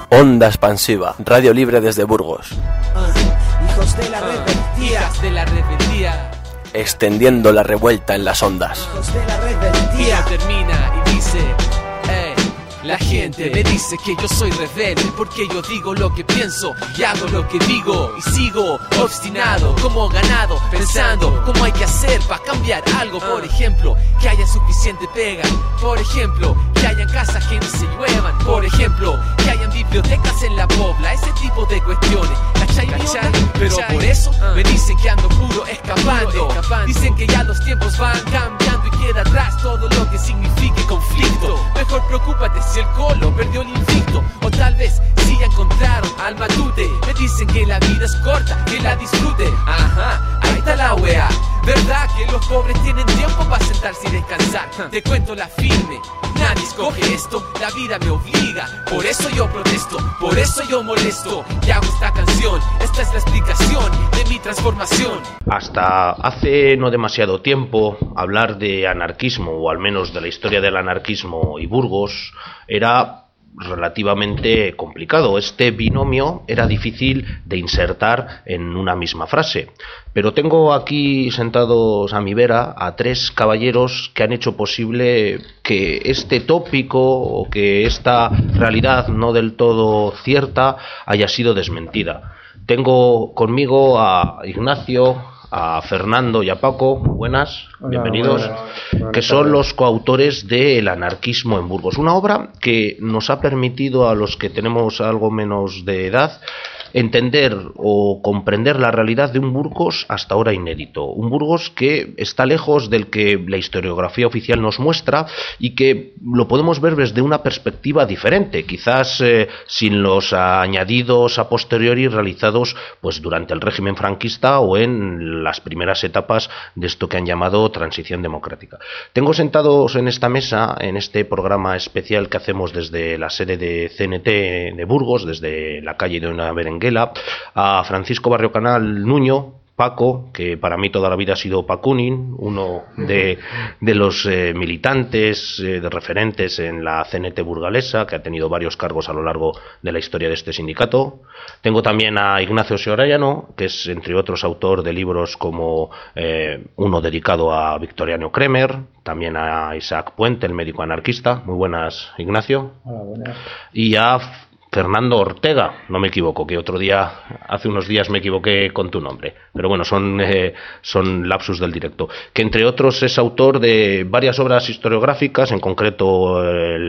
Onda Expansiva, radio libre desde Burgos. Hijos de la rebeldía. Hijas de la rebeldía. Extendiendo la revuelta en las ondas. Hijos de la rebeldía. Y termina y dice, la gente me dice que yo soy rebelde porque yo digo lo que pienso y hago lo que digo y sigo obstinado como ganado pensando cómo hay que hacer para cambiar algo. Por ejemplo, que haya suficiente pega. Por ejemplo, que hayan casas que no se lluevan. Por ejemplo, que hayan bibliotecas en la pobla. Ese tipo de cuestiones, ¿cachai? Pero por eso me dicen que ando puro escapando. Dicen que ya los tiempos van cambiando y queda atrás todo lo que signifique conflicto. Mejor preocúpate si el colo perdió el invicto, o tal vez si ya encontraron al matute. Me dicen que la vida es corta, que la disfrute. Ajá, ahí está la wea. ¿Verdad que los pobres tienen tiempo para sentarse y descansar? Te cuento la firme, nadie escoge esto, la vida me obliga. Por eso yo protesto, por eso yo molesto y hago esta canción. Esta es la explicación de mi transformación. Hasta hace no demasiado tiempo, hablar de anarquismo, o al menos de la historia del anarquismo y Burgos, era relativamente complicado. Este binomio era difícil de insertar en una misma frase. Pero tengo aquí sentados a mi vera a tres caballeros que han hecho posible que este tópico o que esta realidad no del todo cierta haya sido desmentida. Tengo conmigo a Ignacio, a Fernando y a Paco. Buenas, hola, bienvenidos. Buenas, que son los coautores de El anarquismo en Burgos, una obra que nos ha permitido a los que tenemos algo menos de edad entender o comprender la realidad de un Burgos hasta ahora inédito, un Burgos que está lejos del que la historiografía oficial nos muestra y que lo podemos ver desde una perspectiva diferente, quizás sin los añadidos a posteriori realizados pues durante el régimen franquista o en las primeras etapas de esto que han llamado transición democrática. Tengo sentados en esta mesa, en este programa especial que hacemos desde la sede de CNT de Burgos, desde la calle de una Berenguela, a Francisco Barrio Canal Nuño, Paco, que para mí toda la vida ha sido Pacunin, uno de los militantes, de referentes en la CNT burgalesa, que ha tenido varios cargos a lo largo de la historia de este sindicato. Tengo también a Ignacio Seorayano, que es, entre otros, autor de libros como uno dedicado a Victoriano Kremer, también a Isaac Puente, el médico anarquista. Muy buenas, Ignacio. Hola, buenas. Y a Fernando Ortega, no me equivoco, que hace unos días me equivoqué con tu nombre, pero bueno, son lapsus del directo, que entre otros es autor de varias obras historiográficas, en concreto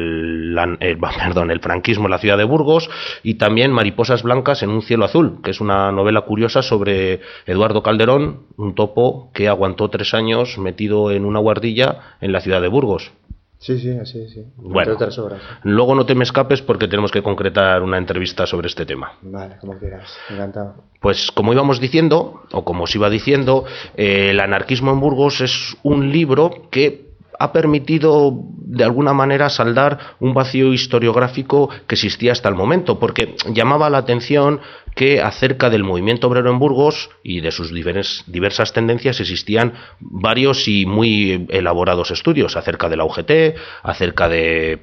el franquismo en la ciudad de Burgos y también Mariposas blancas en un cielo azul, que es una novela curiosa sobre Eduardo Calderón, un topo que aguantó 3 años metido en una guardilla en la ciudad de Burgos. Sí, así, sí. Bueno, otras obras. Luego no te me escapes porque tenemos que concretar una entrevista sobre este tema. Vale, como quieras, encantado. Pues como íbamos diciendo, o como os iba diciendo, El anarquismo en Burgos es un libro que ha permitido de alguna manera saldar un vacío historiográfico que existía hasta el momento, porque llamaba la atención que acerca del movimiento obrero en Burgos y de sus diversas tendencias existían varios y muy elaborados estudios acerca de la UGT, acerca de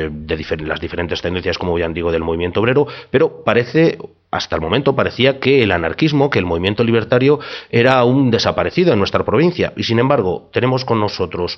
las diferentes tendencias, como ya digo, del movimiento obrero, pero hasta el momento parecía que el anarquismo, que el movimiento libertario era un desaparecido en nuestra provincia, y sin embargo tenemos con nosotros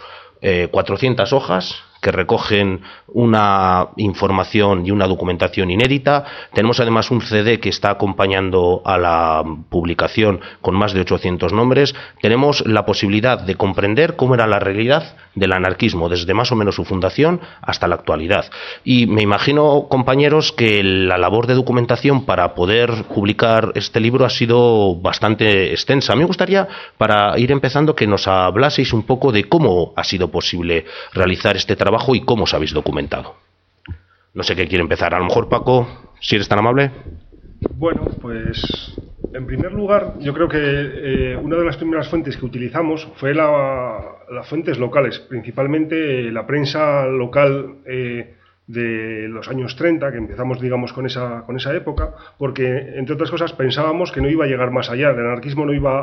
400 hojas que recogen una información y una documentación inédita. Tenemos además un CD que está acompañando a la publicación con más de 800 nombres. Tenemos la posibilidad de comprender cómo era la realidad del anarquismo desde más o menos su fundación hasta la actualidad. Y me imagino, compañeros, que la labor de documentación para poder publicar este libro ha sido bastante extensa. A mí me gustaría, para ir empezando, que nos hablaseis un poco de cómo ha sido posible realizar este trabajo y cómo os habéis documentado. No sé qué quiere empezar. A lo mejor, Paco, si eres tan amable. Bueno, pues en primer lugar, yo creo que una de las primeras fuentes que utilizamos fue las fuentes locales, principalmente la prensa local de los años 30, que empezamos, digamos, con esa época, porque, entre otras cosas, pensábamos que no iba a llegar más allá, el anarquismo no iba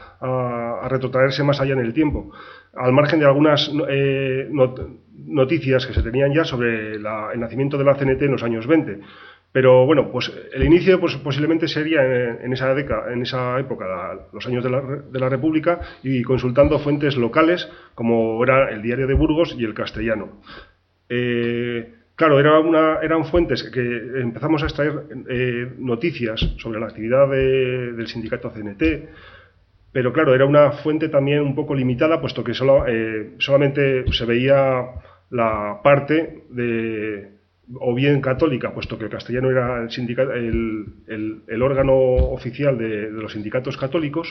a retrotraerse más allá en el tiempo, al margen de algunas noticias que se tenían ya sobre el nacimiento de la CNT en los años 20. Pero bueno, pues el inicio pues, posiblemente sería en esa época, los años de la República, y consultando fuentes locales como era el Diario de Burgos y el Castellano. Claro, eran fuentes que empezamos a extraer noticias sobre la actividad del sindicato CNT, pero claro, era una fuente también un poco limitada, puesto que solamente se veía la parte o bien católica, puesto que el Castellano era el órgano oficial de los sindicatos católicos,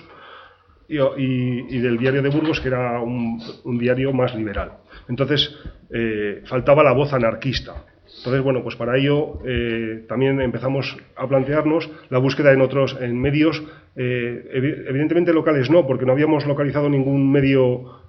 y del Diario de Burgos, que era un diario más liberal. Entonces, faltaba la voz anarquista. Entonces, bueno, pues para ello también empezamos a plantearnos la búsqueda en medios, evidentemente locales no, porque no habíamos localizado ningún medio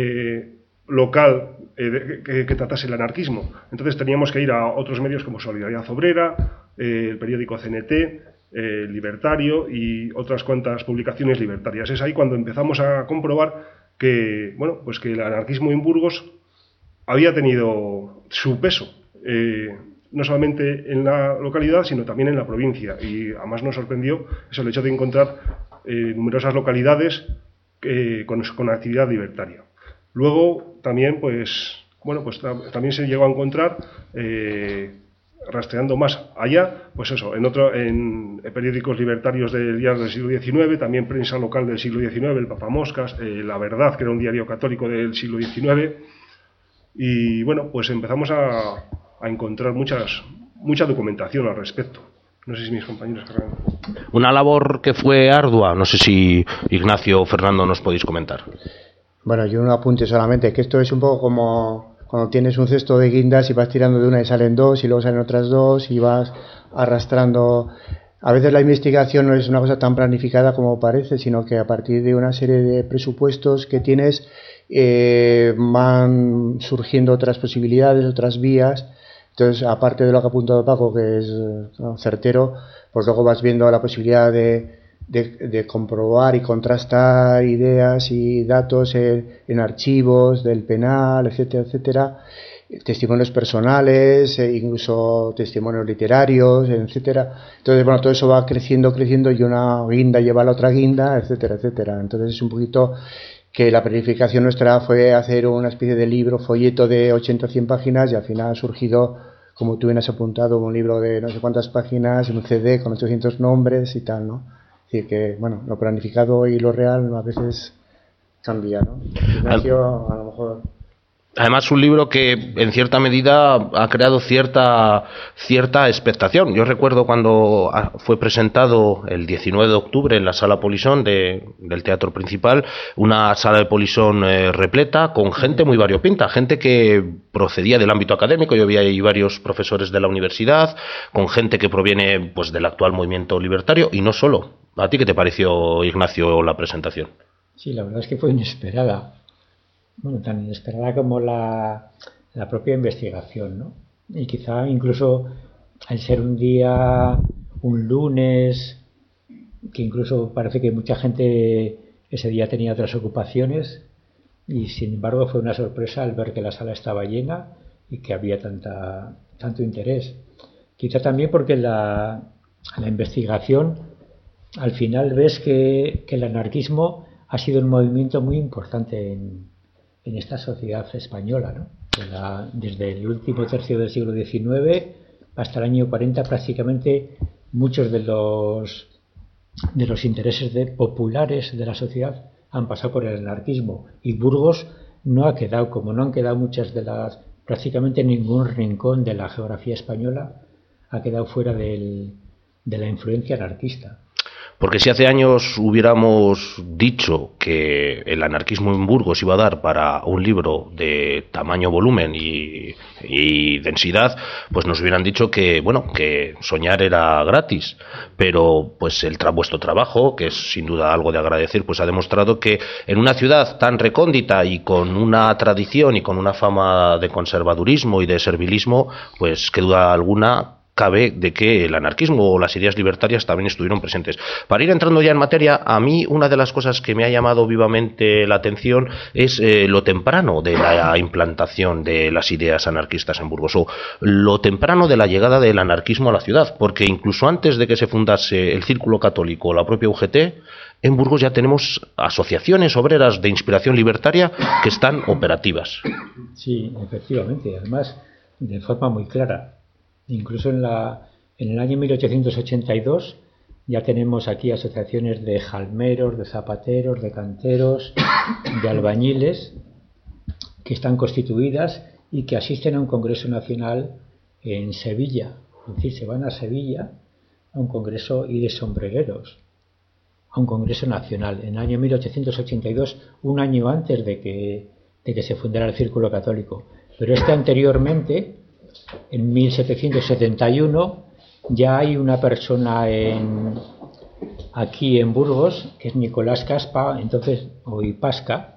local que tratase el anarquismo. Entonces teníamos que ir a otros medios como Solidaridad Obrera, el periódico CNT, Libertario y otras cuantas publicaciones libertarias. Es ahí cuando empezamos a comprobar que, bueno, pues que el anarquismo en Burgos había tenido su peso, no solamente en la localidad, sino también en la provincia. Y además nos sorprendió eso, el hecho de encontrar numerosas localidades con actividad libertaria. Luego también, pues, bueno, pues también se llegó a encontrar, rastreando más allá, pues eso, en periódicos libertarios del siglo XIX, también prensa local del siglo XIX, el Papamoscas, La Verdad, que era un diario católico del siglo XIX, y bueno, pues empezamos a encontrar mucha documentación al respecto. No sé si mis compañeros querrán. Una labor que fue ardua, no sé si Ignacio o Fernando nos podéis comentar. Bueno, yo un apunte solamente, que esto es un poco como cuando tienes un cesto de guindas y vas tirando de una y salen dos y luego salen otras dos y vas arrastrando. A veces la investigación no es una cosa tan planificada como parece, sino que a partir de una serie de presupuestos que tienes van surgiendo otras posibilidades, otras vías. Entonces, aparte de lo que ha apuntado Paco, que es certero, pues luego vas viendo la posibilidad de comprobar y contrastar ideas y datos en archivos del penal, etcétera, etcétera, testimonios personales, incluso testimonios literarios, etcétera. Entonces, bueno, todo eso va creciendo y una guinda lleva a la otra guinda, etcétera, etcétera. Entonces es un poquito que la planificación nuestra fue hacer una especie de libro, folleto de 80 o 100 páginas, y al final ha surgido, como tú bien has apuntado, un libro de no sé cuántas páginas, un CD con 800 nombres y tal, ¿no? Es decir, que, bueno, lo planificado y lo real a veces cambia, ¿no? Ignacio, a lo mejor. Además, un libro que en cierta medida ha creado cierta expectación. Yo recuerdo cuando fue presentado el 19 de octubre en la sala Polisón del Teatro Principal, una sala de Polisón repleta con gente muy variopinta, gente que procedía del ámbito académico. Yo vi ahí varios profesores de la universidad, con gente que proviene pues del actual movimiento libertario, y no solo. ¿A ti qué te pareció, Ignacio, la presentación? Sí, la verdad es que fue inesperada. Bueno, tan inesperada como la propia investigación, ¿no? Y quizá incluso al ser un lunes, que incluso parece que mucha gente ese día tenía otras ocupaciones, y sin embargo fue una sorpresa al ver que la sala estaba llena y que había tanto interés. Quizá también porque la investigación, al final ves que el anarquismo ha sido un movimiento muy importante en esta sociedad española, ¿no? Desde el último tercio del siglo XIX hasta el año 40, prácticamente muchos de los intereses populares de la sociedad han pasado por el anarquismo, y Burgos no ha quedado, como no han quedado prácticamente ningún rincón de la geografía española ha quedado fuera de la influencia anarquista. Porque si hace años hubiéramos dicho que el anarquismo en Burgos iba a dar para un libro de tamaño, volumen y densidad, pues nos hubieran dicho que, bueno, que soñar era gratis. Pero pues vuestro trabajo, que es sin duda algo de agradecer, pues ha demostrado que en una ciudad tan recóndita y con una tradición y con una fama de conservadurismo y de servilismo, pues que duda alguna cabe de que el anarquismo o las ideas libertarias también estuvieron presentes. Para ir entrando ya en materia, a mí una de las cosas que me ha llamado vivamente la atención es lo temprano de la implantación de las ideas anarquistas en Burgos, o lo temprano de la llegada del anarquismo a la ciudad, porque incluso antes de que se fundase el Círculo Católico o la propia UGT, en Burgos ya tenemos asociaciones obreras de inspiración libertaria que están operativas. Sí, efectivamente, además de forma muy clara. Incluso en el año 1882 ya tenemos aquí asociaciones de jalmeros, de zapateros, de canteros, de albañiles que están constituidas y que asisten a un congreso nacional en Sevilla. Es decir, se van a Sevilla a un congreso y de sombrereros, a un congreso nacional en el año 1882, un año antes de que se fundara el Círculo Católico. Pero anteriormente, en 1771, ya hay una persona aquí en Burgos, que es Nicolás Caspa, entonces, o Ipasca,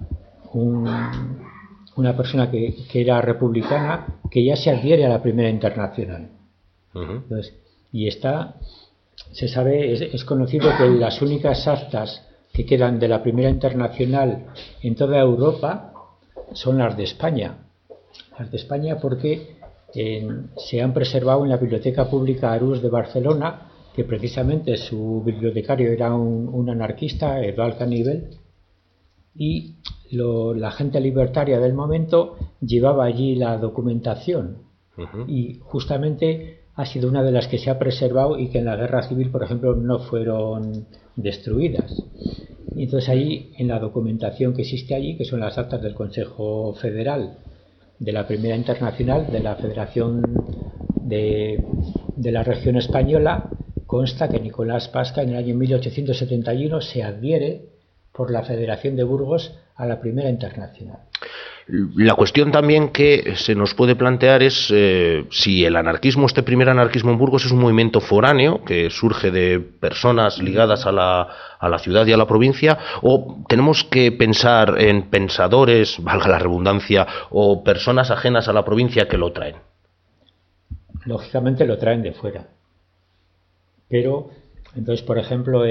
una persona que era republicana, que ya se adhiere a la Primera Internacional. Entonces, y se sabe, es conocido que las únicas actas que quedan de la Primera Internacional en toda Europa son las de España. Las de España porque se han preservado en la Biblioteca Pública Arús de Barcelona, que precisamente su bibliotecario era un anarquista, Eduard Canivel, y la gente libertaria del momento llevaba allí la documentación, y justamente ha sido una de las que se ha preservado y que en la Guerra Civil, por ejemplo, no fueron destruidas. Y entonces ahí, en la documentación que existe allí, que son las actas del Consejo Federal, de la Primera Internacional, de la Federación de la Región Española, consta que Nicolás Pasca en el año 1871 se adhiere por la Federación de Burgos a la Primera Internacional. La cuestión también que se nos puede plantear es si el anarquismo, este primer anarquismo en Burgos, es un movimiento foráneo que surge de personas ligadas a la ciudad y a la provincia, o tenemos que pensar en pensadores, valga la redundancia, o personas ajenas a la provincia que lo traen. Lógicamente lo traen de fuera. Pero, entonces, por ejemplo,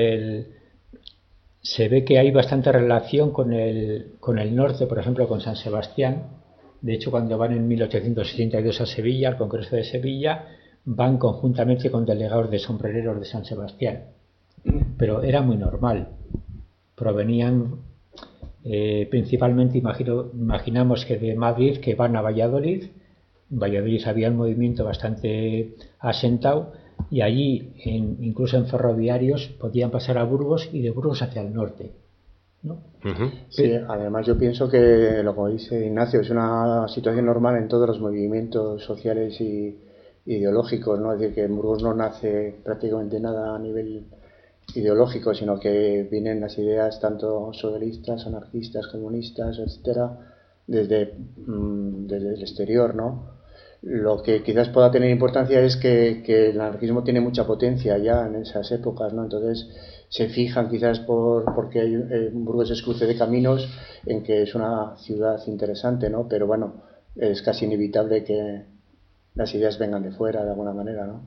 se ve que hay bastante relación con el norte, por ejemplo, con San Sebastián. De hecho, cuando van en 1862 a Sevilla, al Congreso de Sevilla, van conjuntamente con delegados de sombrereros de San Sebastián. Pero era muy normal. Provenían principalmente, imaginamos que de Madrid, que van a Valladolid. En Valladolid había un movimiento bastante asentado, y allí, incluso en ferroviarios, podían pasar a Burgos y de Burgos hacia el norte, ¿no? Sí, además yo pienso que, lo que dice Ignacio, es una situación normal en todos los movimientos sociales y ideológicos, ¿no? Es decir, que en Burgos no nace prácticamente nada a nivel ideológico, sino que vienen las ideas tanto socialistas, anarquistas, comunistas, etcétera, desde el exterior, ¿no? Lo que quizás pueda tener importancia es que el anarquismo tiene mucha potencia ya en esas épocas, ¿no? Entonces se fijan quizás porque Burgos es cruce de caminos, en que es una ciudad interesante, ¿no? Pero bueno, es casi inevitable que las ideas vengan de fuera de alguna manera, ¿no?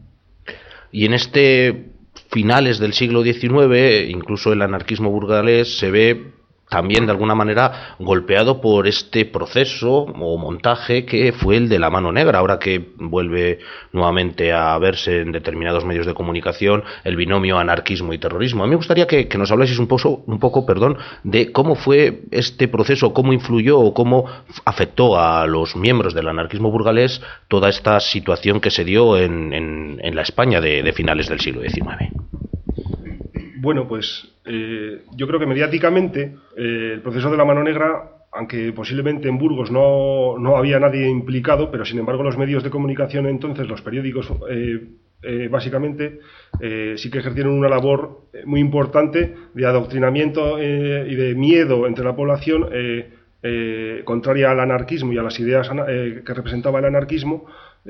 Y en finales del siglo XIX, incluso el anarquismo burgalés se ve también de alguna manera golpeado por este proceso o montaje que fue el de la mano negra, ahora que vuelve nuevamente a verse en determinados medios de comunicación el binomio anarquismo y terrorismo. A mí me gustaría que nos hablaseis un poco, de cómo fue este proceso, cómo influyó o cómo afectó a los miembros del anarquismo burgalés toda esta situación que se dio en la España de finales del siglo XIX. Bueno, pues yo creo que mediáticamente el proceso de la mano negra, aunque posiblemente en Burgos no había nadie implicado, pero sin embargo los medios de comunicación entonces, los periódicos básicamente, sí que ejercieron una labor muy importante de adoctrinamiento y de miedo entre la población contraria al anarquismo y a las ideas que representaba el anarquismo.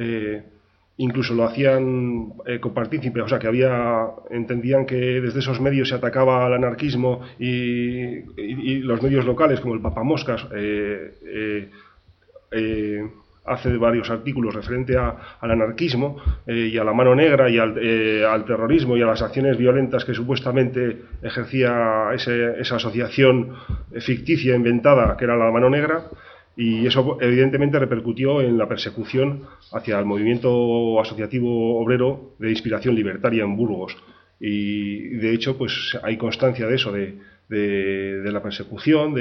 Incluso lo hacían copartícipe, o sea que entendían que desde esos medios se atacaba al anarquismo y los medios locales como el Papamoscas hace varios artículos referente al anarquismo y a la mano negra y al terrorismo y a las acciones violentas que supuestamente ejercía esa asociación ficticia inventada que era la mano negra, y eso evidentemente repercutió en la persecución hacia el movimiento asociativo obrero de inspiración libertaria en Burgos, y de hecho pues hay constancia de eso, de la persecución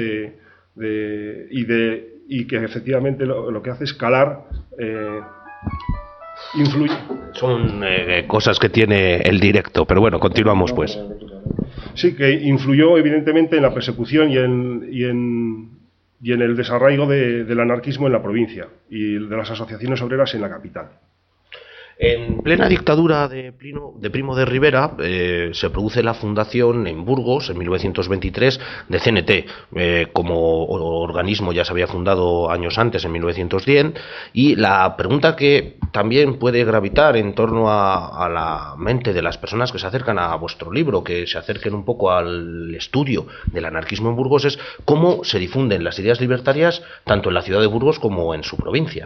y que efectivamente lo que hace es calar, influye. Son cosas que tiene el directo, pero bueno, continuamos pues. Sí, que influyó evidentemente en la persecución y en el desarraigo del anarquismo en la provincia y de las asociaciones obreras en la capital. En plena dictadura de Primo de Rivera se produce la fundación en Burgos, en 1923, de CNT. Como organismo ya se había fundado años antes, en 1910, y la pregunta que también puede gravitar en torno a la mente de las personas que se acercan a vuestro libro, que se acerquen un poco al estudio del anarquismo en Burgos, es cómo se difunden las ideas libertarias tanto en la ciudad de Burgos como en su provincia.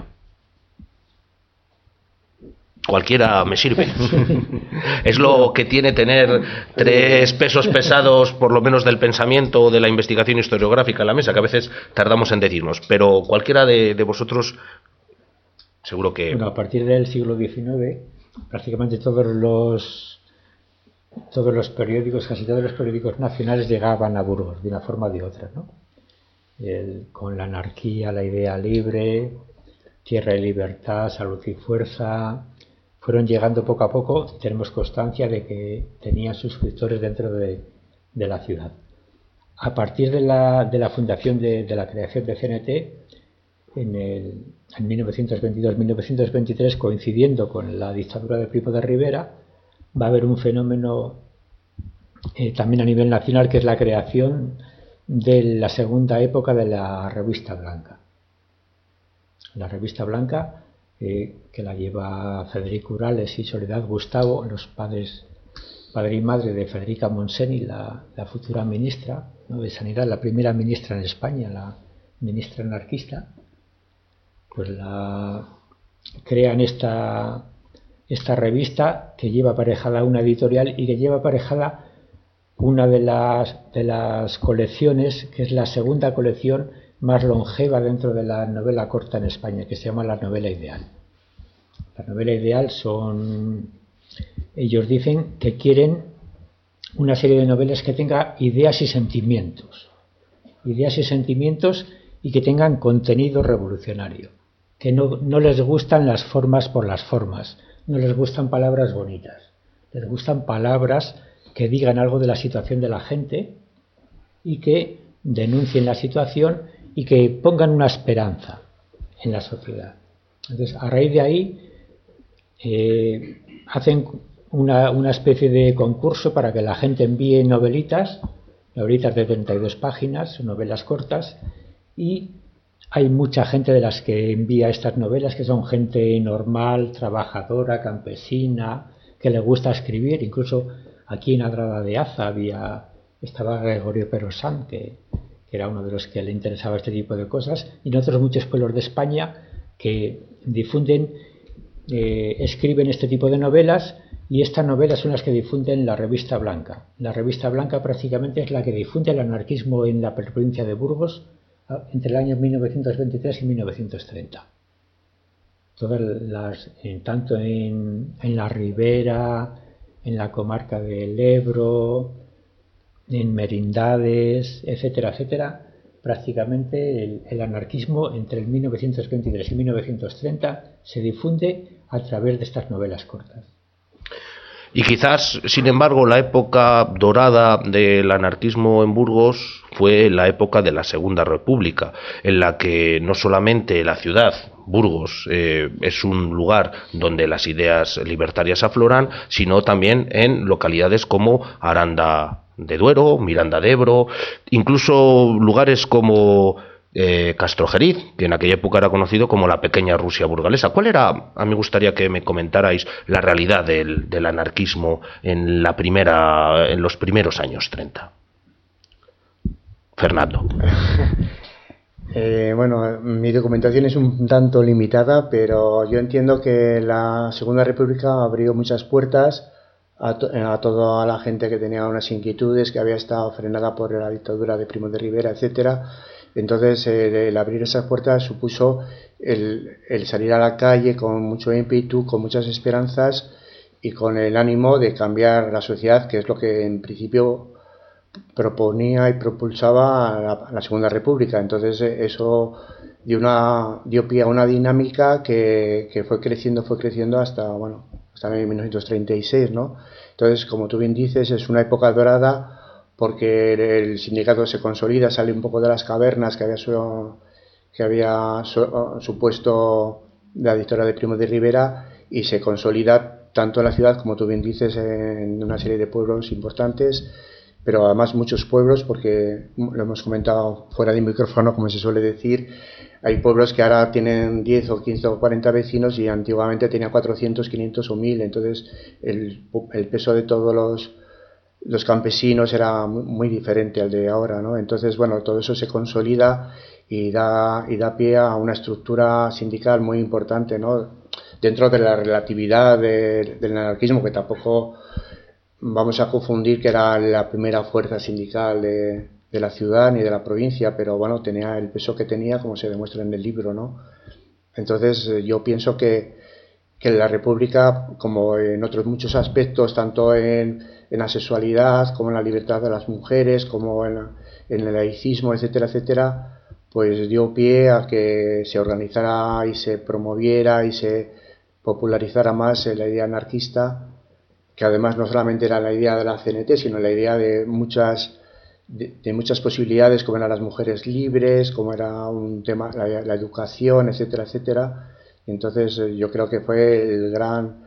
Cualquiera me sirve. Es lo que tiene tener tres pesos pesados, por lo menos del pensamiento o de la investigación historiográfica en la mesa, que a veces tardamos en decirnos. Pero cualquiera de vosotros, seguro que... Bueno, a partir del siglo XIX, prácticamente todos los periódicos, casi todos los periódicos nacionales llegaban a Burgos, de una forma o de otra, ¿no? Con la anarquía, la idea libre, Tierra y Libertad, Salud y Fuerza... fueron llegando poco a poco. Tenemos constancia de que tenían suscriptores dentro de la ciudad. A partir de la fundación de la creación de CNT, en 1922-1923, coincidiendo con la dictadura de Primo de Rivera, va a haber un fenómeno también a nivel nacional, que es la creación de la segunda época de la Revista Blanca. La Revista Blanca, que la lleva Federico Urales y Soledad Gustavo, los padre y madre de Federica Montseny, la futura ministra, ¿no?, de Sanidad, la primera ministra en España, la ministra anarquista. Pues crean esta revista, que lleva aparejada una editorial y que lleva aparejada una de las colecciones, que es la segunda colección más longeva dentro de la novela corta en España, que se llama la novela ideal. La novela ideal ellos dicen que quieren una serie de novelas que tenga ideas y sentimientos y que tengan contenido revolucionario, que no les gustan las formas por las formas, no les gustan palabras bonitas, les gustan palabras que digan algo de la situación de la gente y que denuncien la situación y que pongan una esperanza en la sociedad. Entonces, a raíz de ahí, hacen una especie de concurso para que la gente envíe novelitas de 32 páginas, novelas cortas, y hay mucha gente de las que envía estas novelas que son gente normal, trabajadora, campesina, que le gusta escribir. Incluso aquí en Adrada de Aza estaba Gregorio Perosán, que era uno de los que le interesaba este tipo de cosas, y en otros muchos pueblos de España que difunden, escriben este tipo de novelas, y estas novelas son las que difunden la Revista Blanca. La Revista Blanca prácticamente es la que difunde el anarquismo en la provincia de Burgos entre el año 1923 y 1930. Tanto en la Ribera, en la comarca del Ebro, en Merindades, etcétera, etcétera, prácticamente el anarquismo entre el 1923 y 1930 se difunde a través de estas novelas cortas. Y quizás, sin embargo, la época dorada del anarquismo en Burgos fue la época de la Segunda República, en la que no solamente la ciudad, Burgos, es un lugar donde las ideas libertarias afloran, sino también en localidades como Aranda de Duero, Miranda de Ebro, incluso lugares como Castrojeriz, que en aquella época era conocido como la pequeña Rusia burgalesa. ¿Cuál era, a mí me gustaría que me comentarais, la realidad del anarquismo en los primeros años 30? Fernando. Bueno, mi documentación es un tanto limitada, pero yo entiendo que la Segunda República abrió muchas puertas a toda la gente que tenía unas inquietudes, que había estado frenada por la dictadura de Primo de Rivera, etcétera. Entonces, el abrir esas puertas supuso el salir a la calle con mucho ímpetu, con muchas esperanzas y con el ánimo de cambiar la sociedad, que es lo que en principio proponía y propulsaba la Segunda República. Entonces eso dio pie a una dinámica que fue creciendo hasta 1936, ¿no? Entonces, como tú bien dices, es una época dorada porque el sindicato se consolida, sale un poco de las cavernas que había supuesto la dictadura de Primo de Rivera, y se consolida tanto en la ciudad, como tú bien dices, en una serie de pueblos importantes, pero además muchos pueblos, porque lo hemos comentado fuera de micrófono, como se suele decir, hay pueblos que ahora tienen 10 o 15 o 40 vecinos y antiguamente tenían 400, 500 o 1000, entonces el peso de todos los campesinos era muy diferente al de ahora, ¿no? Entonces, bueno, todo eso se consolida y da pie a una estructura sindical muy importante, ¿no? Dentro de la relatividad del anarquismo, que tampoco vamos a confundir que era la primera fuerza sindical de la ciudad ni de la provincia, pero bueno, tenía el peso que tenía, como se demuestra en el libro, ¿no? Entonces, yo pienso que la República, como en otros muchos aspectos, tanto en la sexualidad, como en la libertad de las mujeres, como en el laicismo, etcétera, etcétera, pues dio pie a que se organizara y se promoviera y se popularizara más la idea anarquista, que además no solamente era la idea de la CNT, sino la idea de muchas posibilidades, como eran las mujeres libres, como era un tema la educación, etcétera, etcétera. Y entonces yo creo que fue el gran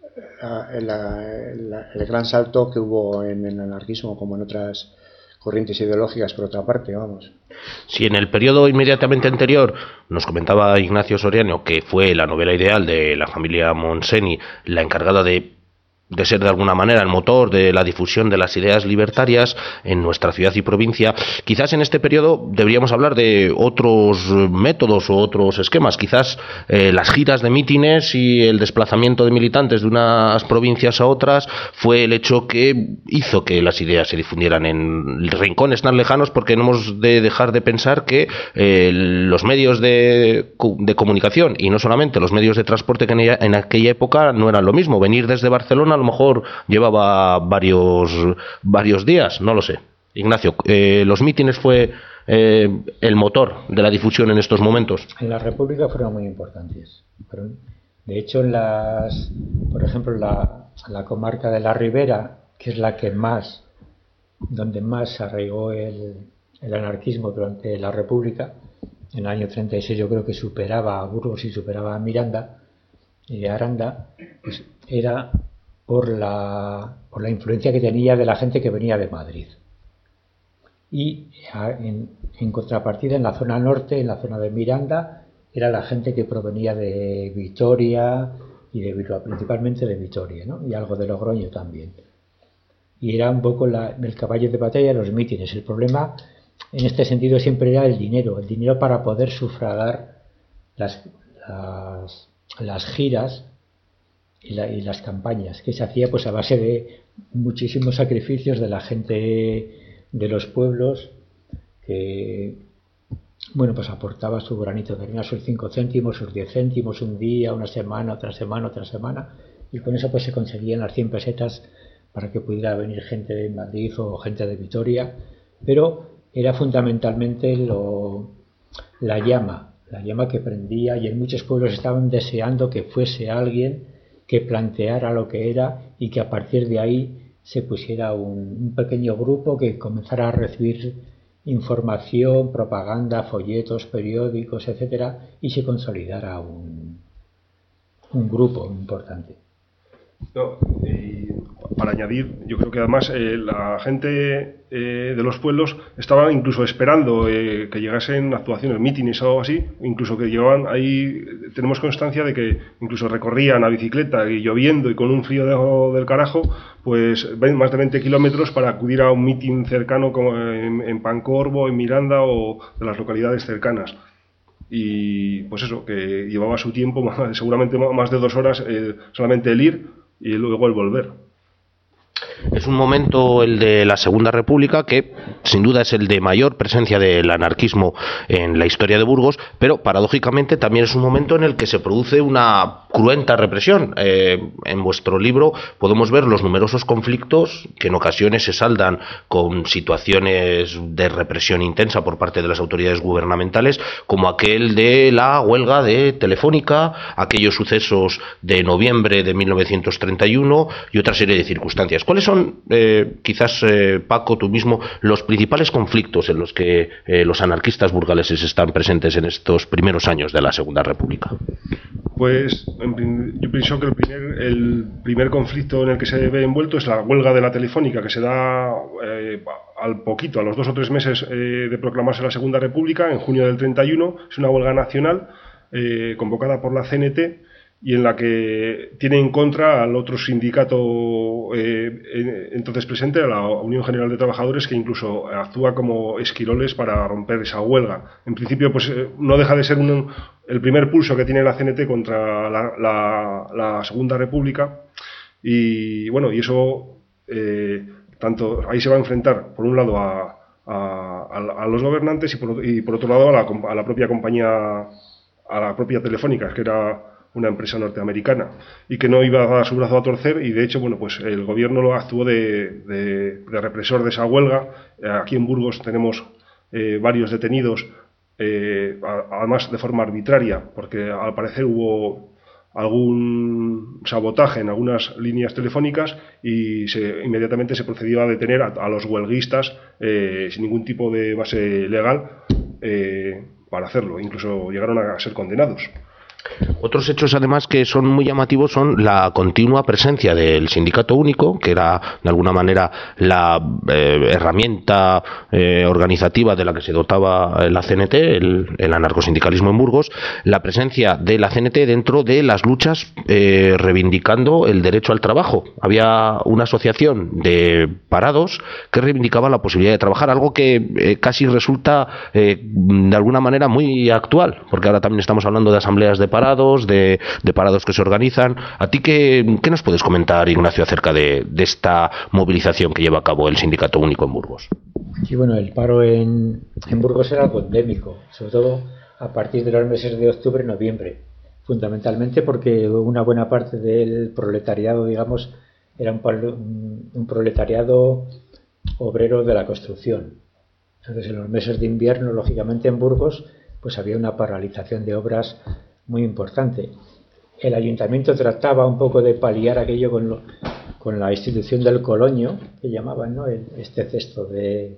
salto que hubo en el anarquismo, como en otras corrientes ideológicas, por otra parte, vamos. Si en el periodo inmediatamente anterior nos comentaba Ignacio Soriano que fue la novela ideal de la familia Monseni la encargada de ser de alguna manera el motor de la difusión de las ideas libertarias en nuestra ciudad y provincia, quizás en este periodo deberíamos hablar de otros métodos o otros esquemas, quizás las giras de mítines y el desplazamiento de militantes de unas provincias a otras fue el hecho que hizo que las ideas se difundieran en rincones tan lejanos, porque no hemos de dejar de pensar que los medios de comunicación, y no solamente los medios de transporte, que en aquella época no eran lo mismo. Venir desde Barcelona a lo mejor llevaba varios días, no lo sé. Ignacio, ¿los mítines fue el motor de la difusión en estos momentos? En la República fueron muy importantes. De hecho, por ejemplo, la comarca de la Ribera, que es la que donde más se arraigó el anarquismo durante la República, en el año 36 yo creo que superaba a Burgos y superaba a Miranda y a Aranda, pues era por la influencia que tenía de la gente que venía de Madrid. Y en contrapartida, en la zona norte, en la zona de Miranda, era la gente que provenía de Vitoria y de Bilbao, principalmente de Vitoria, ¿no? Y algo de Logroño también. Y era un poco el caballo de batalla de los mítines. El problema en este sentido siempre era el dinero para poder sufragar las giras y las campañas, que se hacía pues a base de muchísimos sacrificios de la gente de los pueblos, que pues aportaba su granito de arena, sus 5 céntimos, sus 10 céntimos, un día, una semana, otra semana, y con eso pues se conseguían las 100 pesetas para que pudiera venir gente de Madrid o gente de Vitoria. Pero era fundamentalmente la llama que prendía, y en muchos pueblos estaban deseando que fuese alguien que planteara lo que era, y que a partir de ahí se pusiera un pequeño grupo que comenzara a recibir información, propaganda, folletos, periódicos, etcétera, y se consolidara un grupo importante. No, y para añadir, yo creo que además la gente de los pueblos estaba incluso esperando que llegasen actuaciones, mítines o algo así, incluso que llevaban ahí, tenemos constancia de que incluso recorrían a bicicleta y lloviendo y con un frío del carajo, pues más de 20 kilómetros para acudir a un mitin cercano como en Pancorbo, en Miranda o de las localidades cercanas. Y pues eso, que llevaba su tiempo, seguramente más de 2 horas solamente el ir y luego el volver. Es un momento, el de la Segunda República, que sin duda es el de mayor presencia del anarquismo en la historia de Burgos, pero paradójicamente también es un momento en el que se produce una cruenta represión. En vuestro libro podemos ver los numerosos conflictos que en ocasiones se saldan con situaciones de represión intensa por parte de las autoridades gubernamentales, como aquel de la huelga de Telefónica, aquellos sucesos de noviembre de 1931 y otra serie de circunstancias. ¿Cuáles son, quizás, Paco, tú mismo, los principales conflictos en los que los anarquistas burgaleses están presentes en estos primeros años de la Segunda República? Pues yo pienso que el primer conflicto en el que se ve envuelto es la huelga de la Telefónica, que se da a los 2 o 3 meses de proclamarse la Segunda República, en junio del 31. Es una huelga nacional convocada por la CNT, y en la que tiene en contra al otro sindicato entonces presente, a la Unión General de Trabajadores, que incluso actúa como esquiroles para romper esa huelga. En principio, pues no deja de ser el primer pulso que tiene la CNT contra la Segunda República, y bueno, y eso tanto ahí se va a enfrentar, por un lado, a los gobernantes y por otro lado a la propia compañía, a la propia Telefónica, que era una empresa norteamericana, y que no iba a dar su brazo a torcer, y de hecho, bueno, pues el gobierno lo actuó de represor de esa huelga. Aquí en Burgos tenemos varios detenidos, además de forma arbitraria, porque al parecer hubo algún sabotaje en algunas líneas telefónicas y inmediatamente se procedió a detener a los huelguistas sin ningún tipo de base legal para hacerlo. Incluso llegaron a ser condenados. Otros hechos, además, que son muy llamativos son la continua presencia del sindicato único, que era de alguna manera la herramienta organizativa de la que se dotaba la CNT, el anarcosindicalismo en Burgos, la presencia de la CNT dentro de las luchas reivindicando el derecho al trabajo. Había una asociación de parados que reivindicaba la posibilidad de trabajar, algo que casi resulta de alguna manera muy actual, porque ahora también estamos hablando de asambleas de parados, de parados que se organizan. ¿A ti qué nos puedes comentar, Ignacio, acerca de esta movilización que lleva a cabo el Sindicato Único en Burgos? Sí, bueno, el paro en Burgos era algo endémico, sobre todo a partir de los meses de octubre y noviembre, fundamentalmente porque una buena parte del proletariado, digamos, era un proletariado obrero de la construcción. Entonces, en los meses de invierno, lógicamente, en Burgos, pues había una paralización de obras muy importante. El ayuntamiento trataba un poco de paliar aquello con la institución del coloño, que llamaban, ¿no? Este cesto de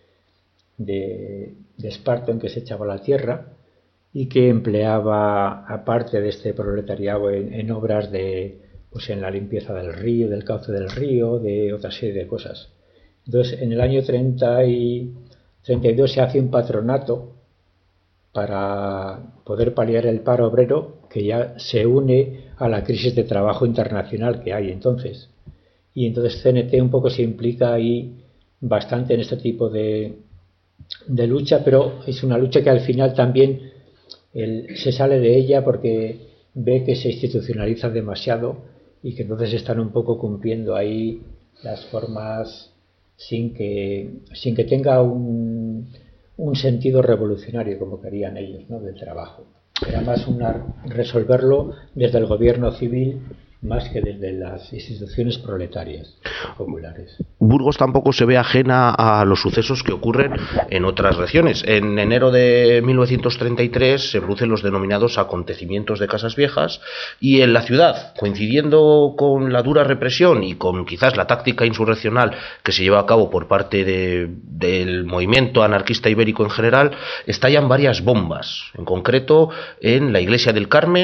esparto en que se echaba la tierra y que empleaba, aparte de este proletariado, en obras pues en la limpieza del río, del cauce del río, de otra serie de cosas. Entonces, en el año 30 y 32 se hace un patronato para poder paliar el paro obrero, que ya se une a la crisis de trabajo internacional que hay entonces. Y entonces CNT un poco se implica ahí bastante en este tipo de lucha, pero es una lucha que al final también se sale de ella porque ve que se institucionaliza demasiado y que entonces están un poco cumpliendo ahí las formas sin que tenga un sentido revolucionario como querían ellos, ¿no?, del trabajo. Era más resolverlo desde el gobierno civil más que desde las instituciones proletarias populares. Burgos tampoco se ve ajena a los sucesos que ocurren en otras regiones. En enero de 1933 se producen los denominados acontecimientos de Casas Viejas, y en la ciudad, coincidiendo con la dura represión y con quizás la táctica insurreccional que se lleva a cabo por parte del movimiento anarquista ibérico en general, estallan varias bombas, en concreto en la iglesia del Carmen,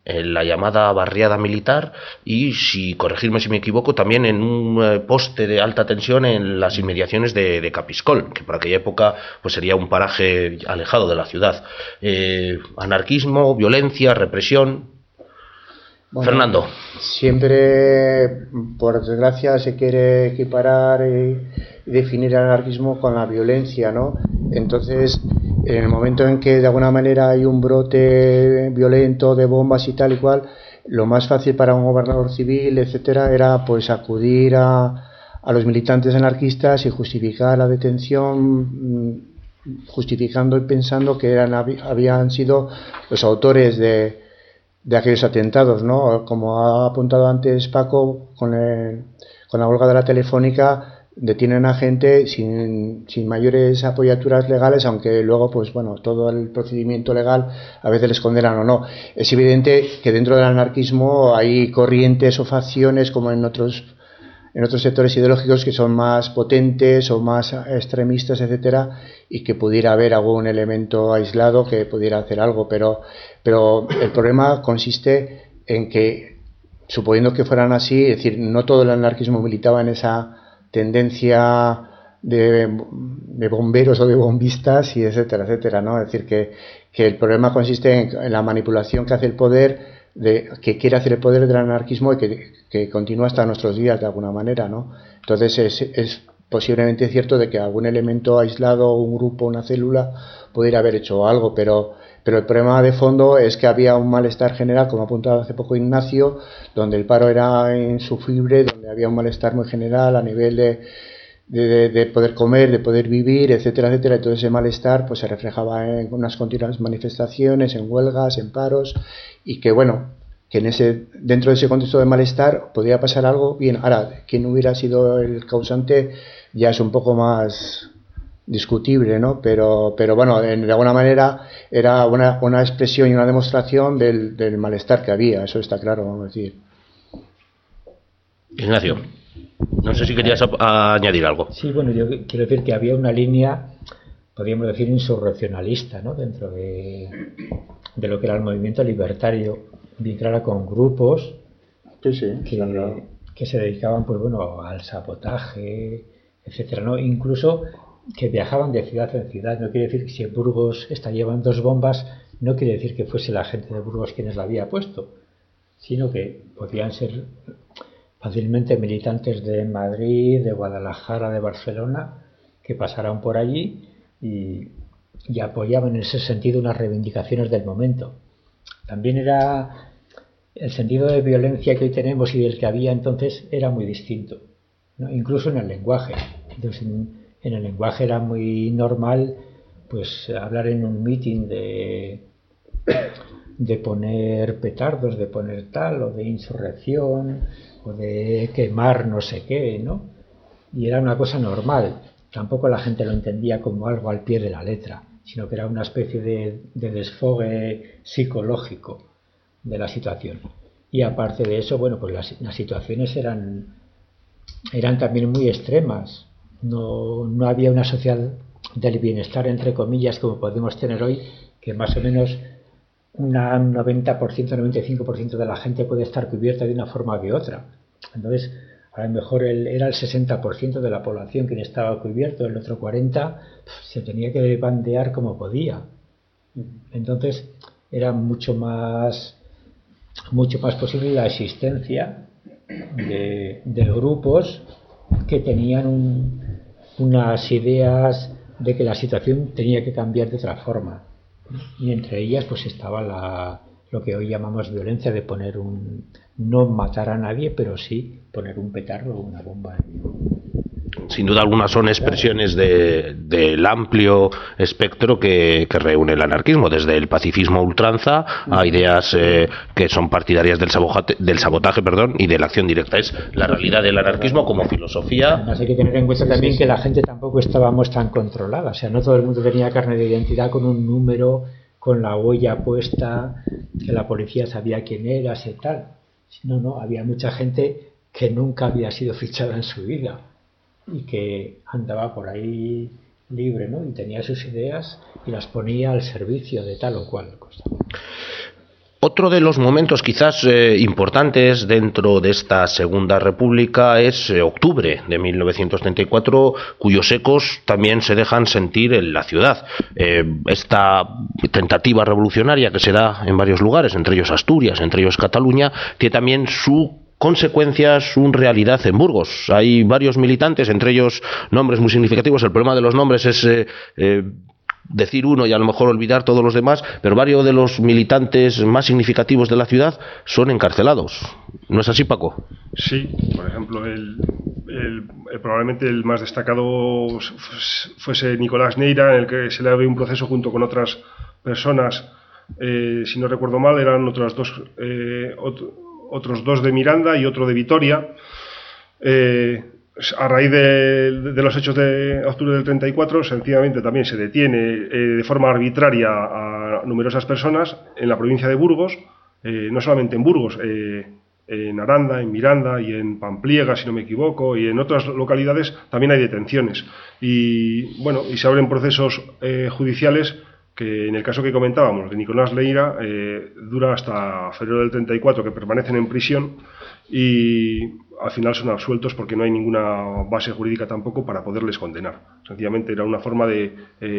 en la llamada barriada militar y, si corregirme si me equivoco, también en un poste de alta tensión en las inmediaciones de Capiscol, que por aquella época pues sería un paraje alejado de la ciudad. Anarquismo, violencia, represión. Bueno, Fernando. Siempre, por desgracia, se quiere equiparar y definir el anarquismo con la violencia, ¿no? Entonces, en el momento en que de alguna manera hay un brote violento de bombas y tal y cual, lo más fácil para un gobernador civil, etcétera, era pues acudir a los militantes anarquistas y justificar la detención, justificando y pensando que habían sido los autores de aquellos atentados, ¿no? Como ha apuntado antes Paco, con la huelga de la Telefónica detienen a gente sin mayores apoyaturas legales, aunque luego, pues bueno, todo el procedimiento legal a veces les condenan o no. Es evidente que dentro del anarquismo hay corrientes o facciones, como en otros sectores ideológicos, que son más potentes o más extremistas, etcétera, y que pudiera haber algún elemento aislado que pudiera hacer algo, pero el problema consiste en que, suponiendo que fueran así, es decir, no todo el anarquismo militaba en esa tendencia de bomberos o de bombistas y etcétera, etcétera, ¿no? Es decir, que el problema consiste en la manipulación que hace el poder, que quiere hacer el poder del anarquismo y que continúa hasta nuestros días de alguna manera, ¿no? Entonces es posiblemente cierto de que algún elemento aislado, un grupo, una célula, pudiera haber hecho algo, pero el problema de fondo es que había un malestar general, como ha apuntado hace poco Ignacio, donde el paro era insufrible, donde había un malestar muy general a nivel de poder comer, de poder vivir, etcétera, etcétera. Entonces ese malestar pues se reflejaba en unas continuas manifestaciones, en huelgas, en paros, y que bueno, que dentro de ese contexto de malestar podría pasar algo bien. Ahora, quién hubiera sido el causante ya es un poco más discutible, ¿no? Pero bueno, de alguna manera era una expresión y una demostración del malestar que había, eso está claro, vamos a decir. Ignacio, no sé si querías añadir algo. Sí, bueno, yo quiero decir que había una línea, podríamos decir, insurreccionalista, ¿no? Dentro de lo que era el movimiento libertario, bien clara, con grupos que se dedicaban, pues bueno, al sabotaje, etcétera, ¿no? Incluso que viajaban de ciudad en ciudad. No quiere decir que si en Burgos estallaban 2 bombas, no quiere decir que fuese la gente de Burgos quienes la había puesto, sino que podían ser fácilmente militantes de Madrid, de Guadalajara, de Barcelona, que pasaran por allí y apoyaban en ese sentido unas reivindicaciones del momento. También era el sentido de violencia que hoy tenemos y del que había entonces era muy distinto, ¿no? Incluso en el lenguaje. Entonces, en el lenguaje era muy normal pues hablar en un meeting de poner petardos, de poner tal, o de insurrección, o de quemar no sé qué, ¿no? Y era una cosa normal. Tampoco la gente lo entendía como algo al pie de la letra, sino que era una especie de desfogue psicológico de la situación. Y aparte de eso, bueno, pues las situaciones eran también muy extremas. No había una sociedad del bienestar, entre comillas, como podemos tener hoy, que más o menos un 90%, 95% de la gente puede estar cubierta de una forma u otra. Entonces, a lo mejor era el 60% de la población quien estaba cubierto, el otro 40% se tenía que bandear como podía. Entonces, era mucho más posible la existencia de grupos que tenían unas ideas de que la situación tenía que cambiar de otra forma, y entre ellas pues estaba lo que hoy llamamos violencia, de poner no matar a nadie, pero sí poner un petardo o una bomba. Sin duda alguna son expresiones del amplio espectro que reúne el anarquismo, desde el pacifismo a ultranza a ideas que son partidarias del sabotaje, y de la acción directa. Es la realidad del anarquismo como filosofía. Además hay que tener en cuenta también que la gente tampoco estábamos tan controlada, o sea, no todo el mundo tenía carne de identidad con un número, con la huella puesta, que la policía sabía quién eras y tal. No, había mucha gente que nunca había sido fichada en su vida y que andaba por ahí libre, ¿no? Y tenía sus ideas y las ponía al servicio de tal o cual cosa. Otro de los momentos quizás importantes dentro de esta Segunda República es octubre de 1934, cuyos ecos también se dejan sentir en la ciudad. Esta tentativa revolucionaria que se da en varios lugares, entre ellos Asturias, entre ellos Cataluña, tiene también su consecuencias, su realidad en Burgos. Hay varios militantes, entre ellos nombres muy significativos. El problema de los nombres es decir uno y a lo mejor olvidar todos los demás, pero varios de los militantes más significativos de la ciudad son encarcelados. ¿No es así, Paco? Sí, por ejemplo, probablemente el más destacado fuese Nicolás Neira, en el que se le abre un proceso junto con otras personas. Si no recuerdo mal, eran otros dos de Miranda y otro de Vitoria. A raíz de los hechos de octubre del 34, sencillamente también se detiene de forma arbitraria a numerosas personas en la provincia de Burgos, no solamente en Burgos, en Aranda, en Miranda y en Pampliega, si no me equivoco, y en otras localidades también hay detenciones. Y bueno, y se abren procesos judiciales que, en el caso que comentábamos de Nicolás Neira, dura hasta febrero del 34, que permanecen en prisión y al final son absueltos porque no hay ninguna base jurídica tampoco para poderles condenar. Sencillamente era una forma de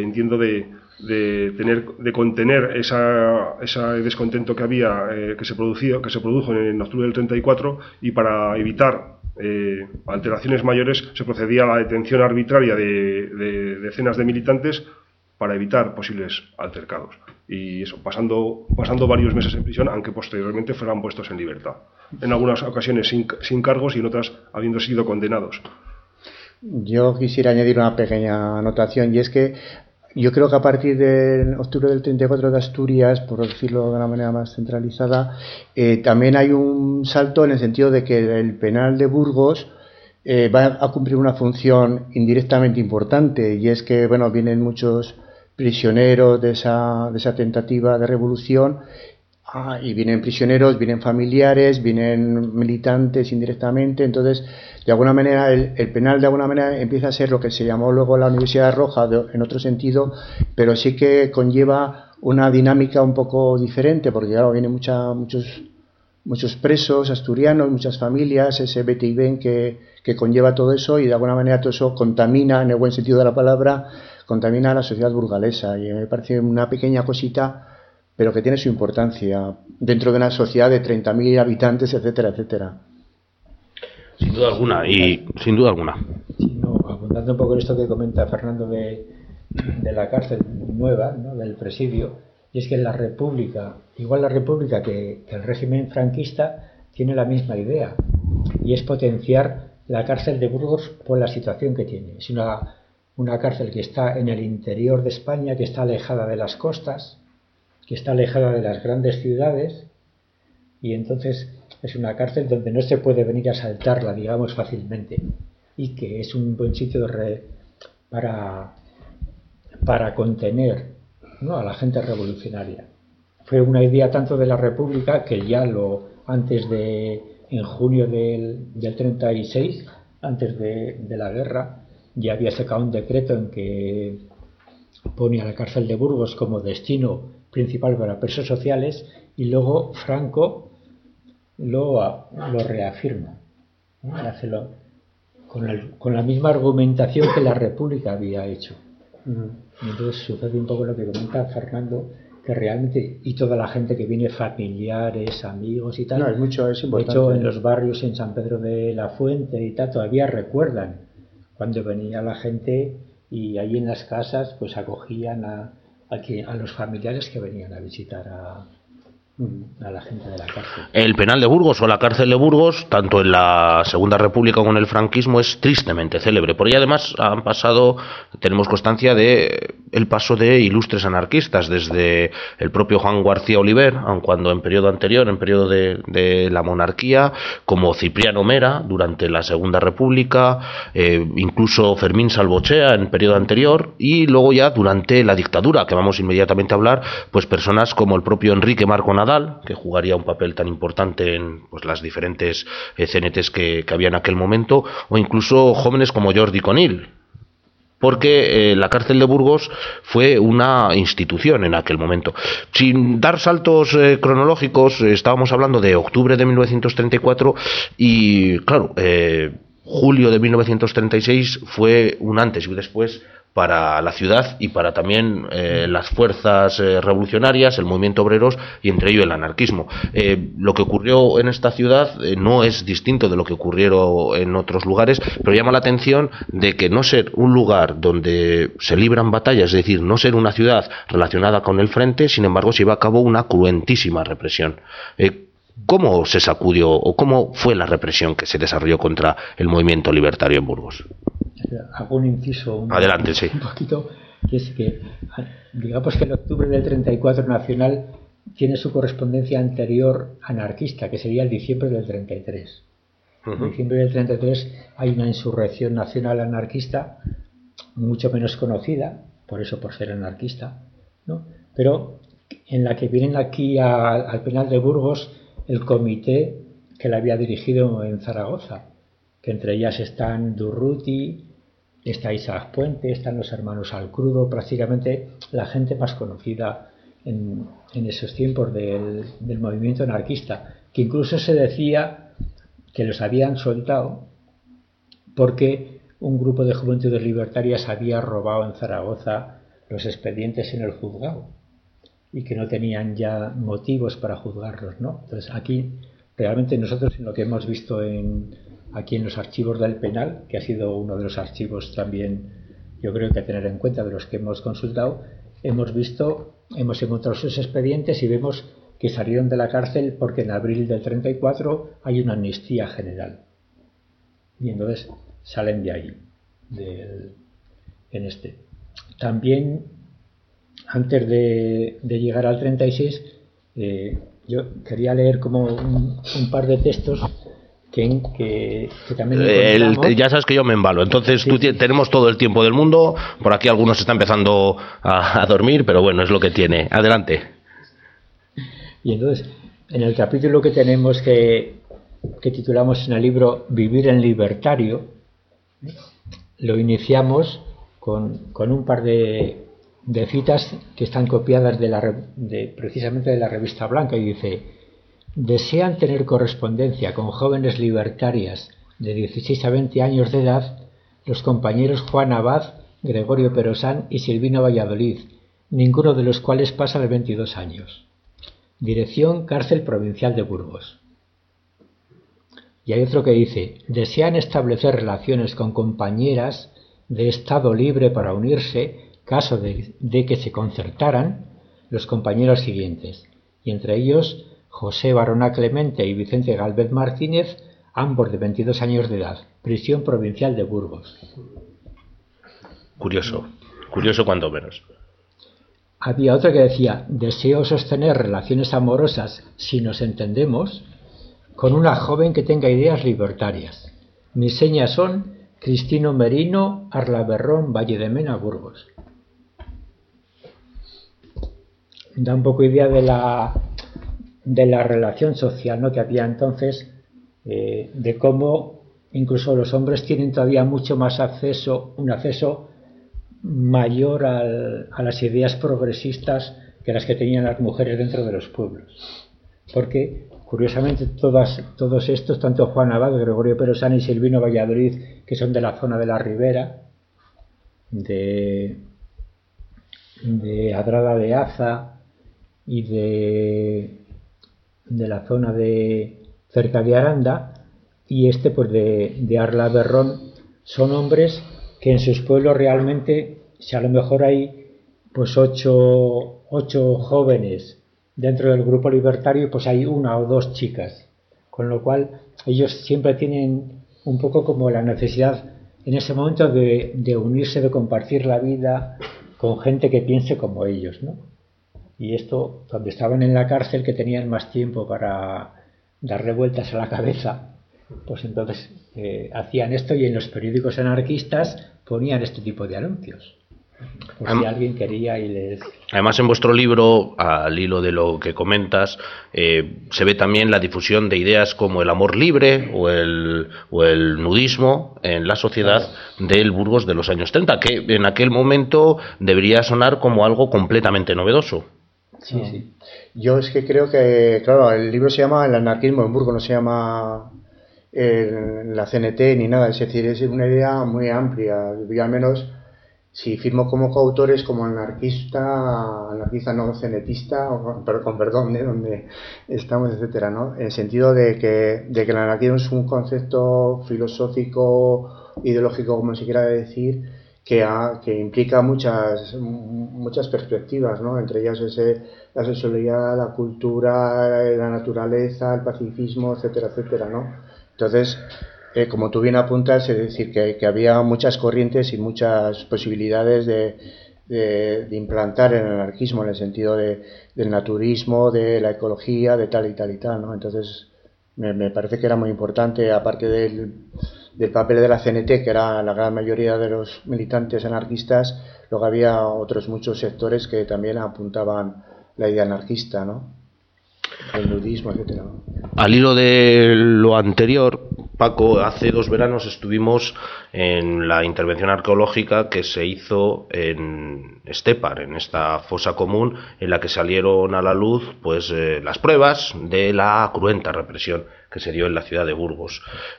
contener ese descontento que había, que se produjo en octubre del 34, y para evitar alteraciones mayores se procedía a la detención arbitraria de decenas de militantes para evitar posibles altercados. Y eso, pasando varios meses en prisión, aunque posteriormente fueran puestos en libertad. En algunas ocasiones sin cargos y en otras habiendo sido condenados. Yo quisiera añadir una pequeña anotación, y es que yo creo que a partir de octubre del 34 de Asturias, por decirlo de una manera más centralizada, también hay un salto en el sentido de que el penal de Burgos va a cumplir una función indirectamente importante, y es que vienen muchos prisioneros de esa tentativa de revolución, y vienen prisioneros, vienen familiares, vienen militantes indirectamente. Entonces, de alguna manera, el penal de alguna manera empieza a ser lo que se llamó luego la Universidad Roja en otro sentido, pero sí que conlleva una dinámica un poco diferente, porque claro, vienen muchos presos asturianos, muchas familias, ese vete y ven que conlleva todo eso, y de alguna manera todo eso contamina, en el buen sentido de la palabra, contamina a la sociedad burgalesa. Y me parece una pequeña cosita, pero que tiene su importancia dentro de una sociedad de 30.000 habitantes, etcétera, etcétera. Sin duda alguna, sin duda alguna. Sí, abundando un poco en esto que comenta Fernando de la cárcel nueva, ¿no?, del presidio, y es que la República, igual la República que el régimen franquista, tiene la misma idea, y es potenciar la cárcel de Burgos por la situación que tiene. Es una cárcel que está en el interior de España, que está alejada de las costas, que está alejada de las grandes ciudades, y entonces es una cárcel donde no se puede venir a asaltarla, digamos, fácilmente, y que es un buen sitio para contener, ¿no?, a la gente revolucionaria. Fue una idea tanto de la República que ya en junio del 36, antes de la guerra, ya había sacado un decreto en que ponía la cárcel de Burgos como destino principal para presos sociales, y luego Franco lo reafirma, ¿no? Con la misma argumentación que la República había hecho. Y entonces sucede un poco lo que comenta Fernando, que realmente, y toda la gente que viene, familiares, amigos y tal, es importante. De hecho, en los barrios, en San Pedro de la Fuente y tal, todavía recuerdan cuando venía la gente, y allí en las casas pues acogían a los familiares que venían a visitar a la gente de la cárcel. El penal de Burgos o la cárcel de Burgos, tanto en la Segunda República como en el franquismo, es tristemente célebre. Por ahí además tenemos constancia de el paso de ilustres anarquistas, desde el propio Juan García Oliver, aun cuando en periodo anterior, en periodo de la monarquía, como Cipriano Mera durante la Segunda República, incluso Fermín Salvochea en periodo anterior, y luego ya durante la dictadura, que vamos inmediatamente a hablar, pues personas como el propio Enrique Marco Nadal, que jugaría un papel tan importante en las diferentes CNTs que había en aquel momento, o incluso jóvenes como Jordi Conill, porque la cárcel de Burgos fue una institución en aquel momento. Sin dar saltos cronológicos, estábamos hablando de octubre de 1934 y, claro, julio de 1936 fue un antes y un después para la ciudad y para también las fuerzas revolucionarias, el movimiento obreros y entre ellos el anarquismo. Lo que ocurrió en esta ciudad no es distinto de lo que ocurrió en otros lugares, pero llama la atención de que no ser un lugar donde se libran batallas, es decir, no ser una ciudad relacionada con el frente, sin embargo se lleva a cabo una cruentísima represión. ¿Cómo se sacudió o cómo fue la represión que se desarrolló contra el movimiento libertario en Burgos? Hago un inciso Adelante, sí. Un poquito, que es que digamos que el octubre del 34 nacional tiene su correspondencia anterior anarquista, que sería el diciembre del 33. En diciembre del 33 hay una insurrección nacional anarquista mucho menos conocida, por eso por ser anarquista, ¿no? Pero en la que vienen aquí al penal de Burgos el comité que la había dirigido en Zaragoza, que entre ellas están Durruti, está Isaac Puente, están los hermanos Alcrudo, prácticamente la gente más conocida en esos tiempos del movimiento anarquista, que incluso se decía que los habían soltado porque un grupo de juventudes libertarias había robado en Zaragoza los expedientes en el juzgado y que no tenían ya motivos para juzgarlos, ¿no? Entonces aquí realmente nosotros en lo que hemos visto aquí en los archivos del penal, que ha sido uno de los archivos también yo creo que a tener en cuenta de los que hemos consultado, hemos encontrado sus expedientes y vemos que salieron de la cárcel porque en abril del 34 hay una amnistía general y entonces salen de ahí también antes de llegar al 36 yo quería leer como un par de textos que también ya sabes que yo me embalo, entonces sí, tenemos todo el tiempo del mundo. Por aquí algunos están empezando a dormir, pero bueno, es lo que tiene. Adelante. Y entonces, en el capítulo que tenemos que titulamos en el libro Vivir en Libertario, lo iniciamos con un par de citas que están copiadas precisamente de la revista Blanca, y dice: desean tener correspondencia con jóvenes libertarias de 16 a 20 años de edad los compañeros Juan Abad, Gregorio Perosán y Silvino Valladolid, ninguno de los cuales pasa de 22 años. Dirección Cárcel Provincial de Burgos. Y hay otro que dice: desean establecer relaciones con compañeras de estado libre para unirse, caso de que se concertaran, los compañeros siguientes, y entre ellos José Barona Clemente y Vicente Galvez Martínez, ambos de 22 años de edad, prisión provincial de Burgos. Curioso cuando menos. Había otra que decía: deseo sostener relaciones amorosas, si nos entendemos, con una joven que tenga ideas libertarias. Mis señas son Cristino Merino, Arlaberrón, Valle de Mena, Burgos. Da un poco idea de la relación social, ¿no?, que había entonces, de cómo incluso los hombres tienen todavía mucho más un acceso mayor a las ideas progresistas que las que tenían las mujeres dentro de los pueblos, porque curiosamente todos estos, tanto Juan Abad, Gregorio Perosán y Silvino Valladolid, que son de la zona de la Ribera, de Adrada de Aza y de la zona de cerca de Aranda, y pues de Arla Berrón, son hombres que en sus pueblos realmente, si a lo mejor hay pues ocho jóvenes dentro del grupo libertario, pues hay una o dos chicas, con lo cual ellos siempre tienen un poco como la necesidad en ese momento de unirse, de compartir la vida con gente que piense como ellos, ¿no? Y esto, cuando estaban en la cárcel, que tenían más tiempo para darle vueltas a la cabeza, pues entonces hacían esto, y en los periódicos anarquistas ponían este tipo de anuncios. por si alguien quería y les... Además, en vuestro libro, al hilo de lo que comentas, se ve también la difusión de ideas como el amor libre o el nudismo en la sociedad del Burgos de los años 30, que en aquel momento debería sonar como algo completamente novedoso. Sí, sí. Yo es que creo que, claro, el libro se llama El anarquismo en Burgos, no se llama la CNT ni nada, es decir, es una idea muy amplia. Yo al menos, si firmo como coautor, es como anarquista no cenetista, con perdón de donde estamos, etcétera, ¿no? En el sentido de que el anarquismo es un concepto filosófico, ideológico, como se quiera decir, que implica muchas perspectivas, ¿no? Entre ellas la sexualidad, la cultura, la naturaleza, el pacifismo, etcétera, etcétera, ¿no? Entonces, como tú bien apuntas, es decir, que había muchas corrientes y muchas posibilidades de implantar el anarquismo en el sentido del naturismo, de la ecología, de tal y tal y tal, ¿no? Entonces, me parece que era muy importante, aparte del papel de la CNT, que era la gran mayoría de los militantes anarquistas, luego había otros muchos sectores que también apuntaban la idea anarquista, ¿no? El nudismo, etcétera. Al hilo de lo anterior, Paco, hace 2 veranos estuvimos en la intervención arqueológica que se hizo en Estepar, en esta fosa común, en la que salieron a la luz pues las pruebas de la cruenta represión que se dio en la ciudad de Burgos.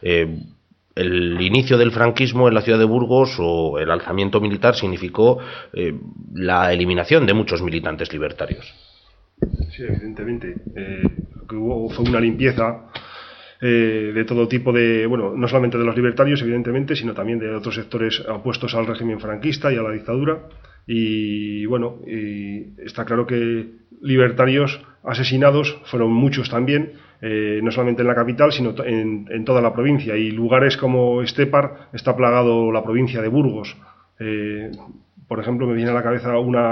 El inicio del franquismo en la ciudad de Burgos, o el alzamiento militar, significó la eliminación de muchos militantes libertarios. Sí, evidentemente. Lo que hubo fue una limpieza de todo tipo de, bueno, no solamente de los libertarios, evidentemente, sino también de otros sectores opuestos al régimen franquista y a la dictadura. Y bueno, y está claro que libertarios asesinados fueron muchos también, no solamente en la capital, sino en toda la provincia. Y lugares como Estepar está plagado la provincia de Burgos. Por ejemplo, me viene a la cabeza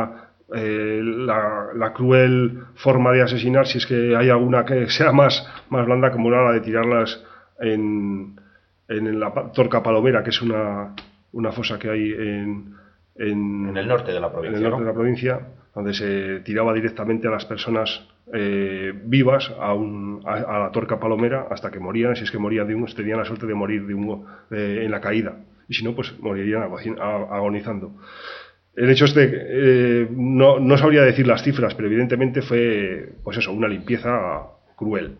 la cruel forma de asesinar, si es que hay alguna que sea más blanda, como era la de tirarlas en la Torca Palomera, que es una fosa que hay en el norte de la provincia, en el norte de la provincia, donde se tiraba directamente a las personas vivas a la Torca Palomera hasta que morían. Si es que morían tenían la suerte de morir en la caída, y si no, pues morirían agonizando. El hecho es que no sabría decir las cifras, pero evidentemente fue, pues eso, una limpieza cruel.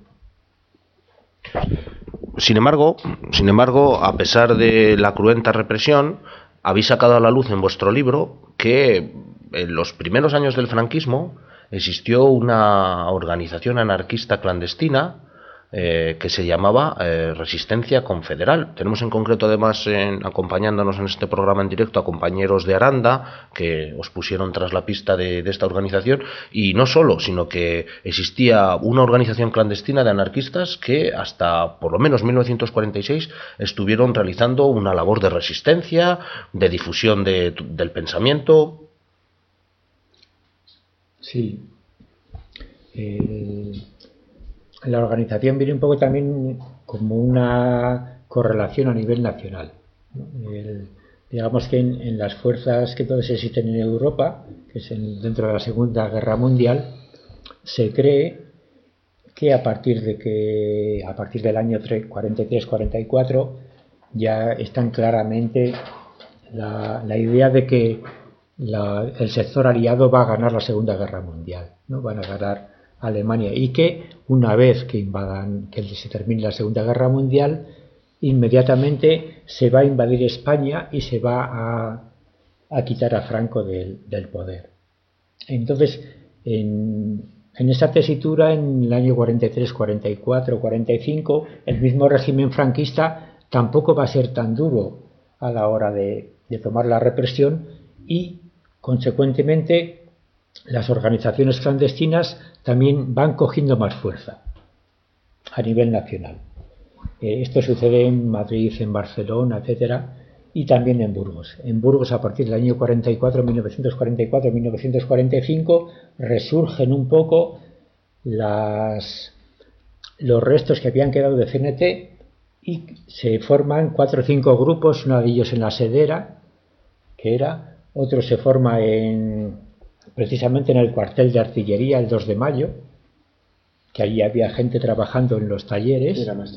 Sin embargo, a pesar de la cruenta represión, habéis sacado a la luz en vuestro libro que en los primeros años del franquismo existió una organización anarquista clandestina que se llamaba Resistencia Confederal. Tenemos en concreto, además, acompañándonos en este programa en directo, a compañeros de Aranda que os pusieron tras la pista de esta organización, y no solo, sino que existía una organización clandestina de anarquistas que hasta por lo menos 1946 estuvieron realizando una labor de resistencia, de difusión del pensamiento. Sí. La organización viene un poco también como una correlación a nivel nacional, ¿no? Digamos que en las fuerzas que todas existen en Europa, que es dentro de la Segunda Guerra Mundial, se cree que a partir del año 43-44 ya están claramente la idea de que el sector aliado va a ganar la Segunda Guerra Mundial, ¿no? Van a ganar Alemania, y que una vez que se termine la Segunda Guerra Mundial, inmediatamente se va a invadir España y se va a quitar a Franco del poder. Entonces, en esa tesitura, en el año 43, 44, 45, el mismo régimen franquista tampoco va a ser tan duro a la hora de tomar la represión, y consecuentemente las organizaciones clandestinas también van cogiendo más fuerza a nivel nacional. Esto sucede en Madrid, en Barcelona, etcétera, y también en Burgos. En Burgos, a partir del año 1944-1945, resurgen un poco los restos que habían quedado de CNT, y se forman 4 o 5 grupos, uno de ellos en la Sedera, que era otro se forma precisamente en el cuartel de artillería el 2 de mayo, que allí había gente trabajando en los talleres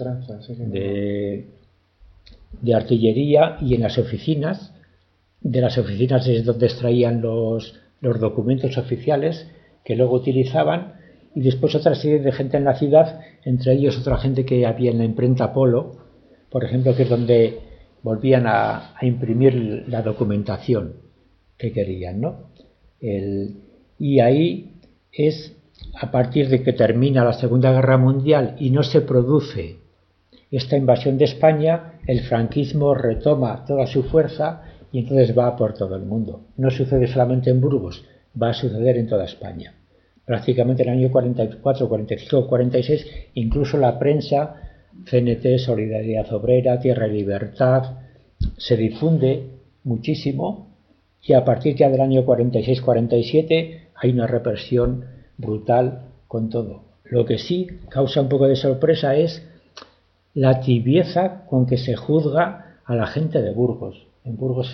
de artillería y en las oficinas. De las oficinas es donde extraían los documentos oficiales que luego utilizaban, y después otra serie de gente en la ciudad, entre ellos otra gente que había en la imprenta Polo, por ejemplo, que es donde volvían a imprimir la documentación que querían, ¿no? Y ahí es a partir de que termina la Segunda Guerra Mundial y no se produce esta invasión de España, el franquismo retoma toda su fuerza y entonces va por todo el mundo. No sucede solamente en Burgos, va a suceder en toda España. Prácticamente en el año 44, 45, 46, incluso la prensa, CNT, Solidaridad Obrera, Tierra y Libertad, se difunde muchísimo, y a partir ya del año 46-47 hay una represión brutal con todo. Lo que sí causa un poco de sorpresa es la tibieza con que se juzga a la gente de Burgos. En Burgos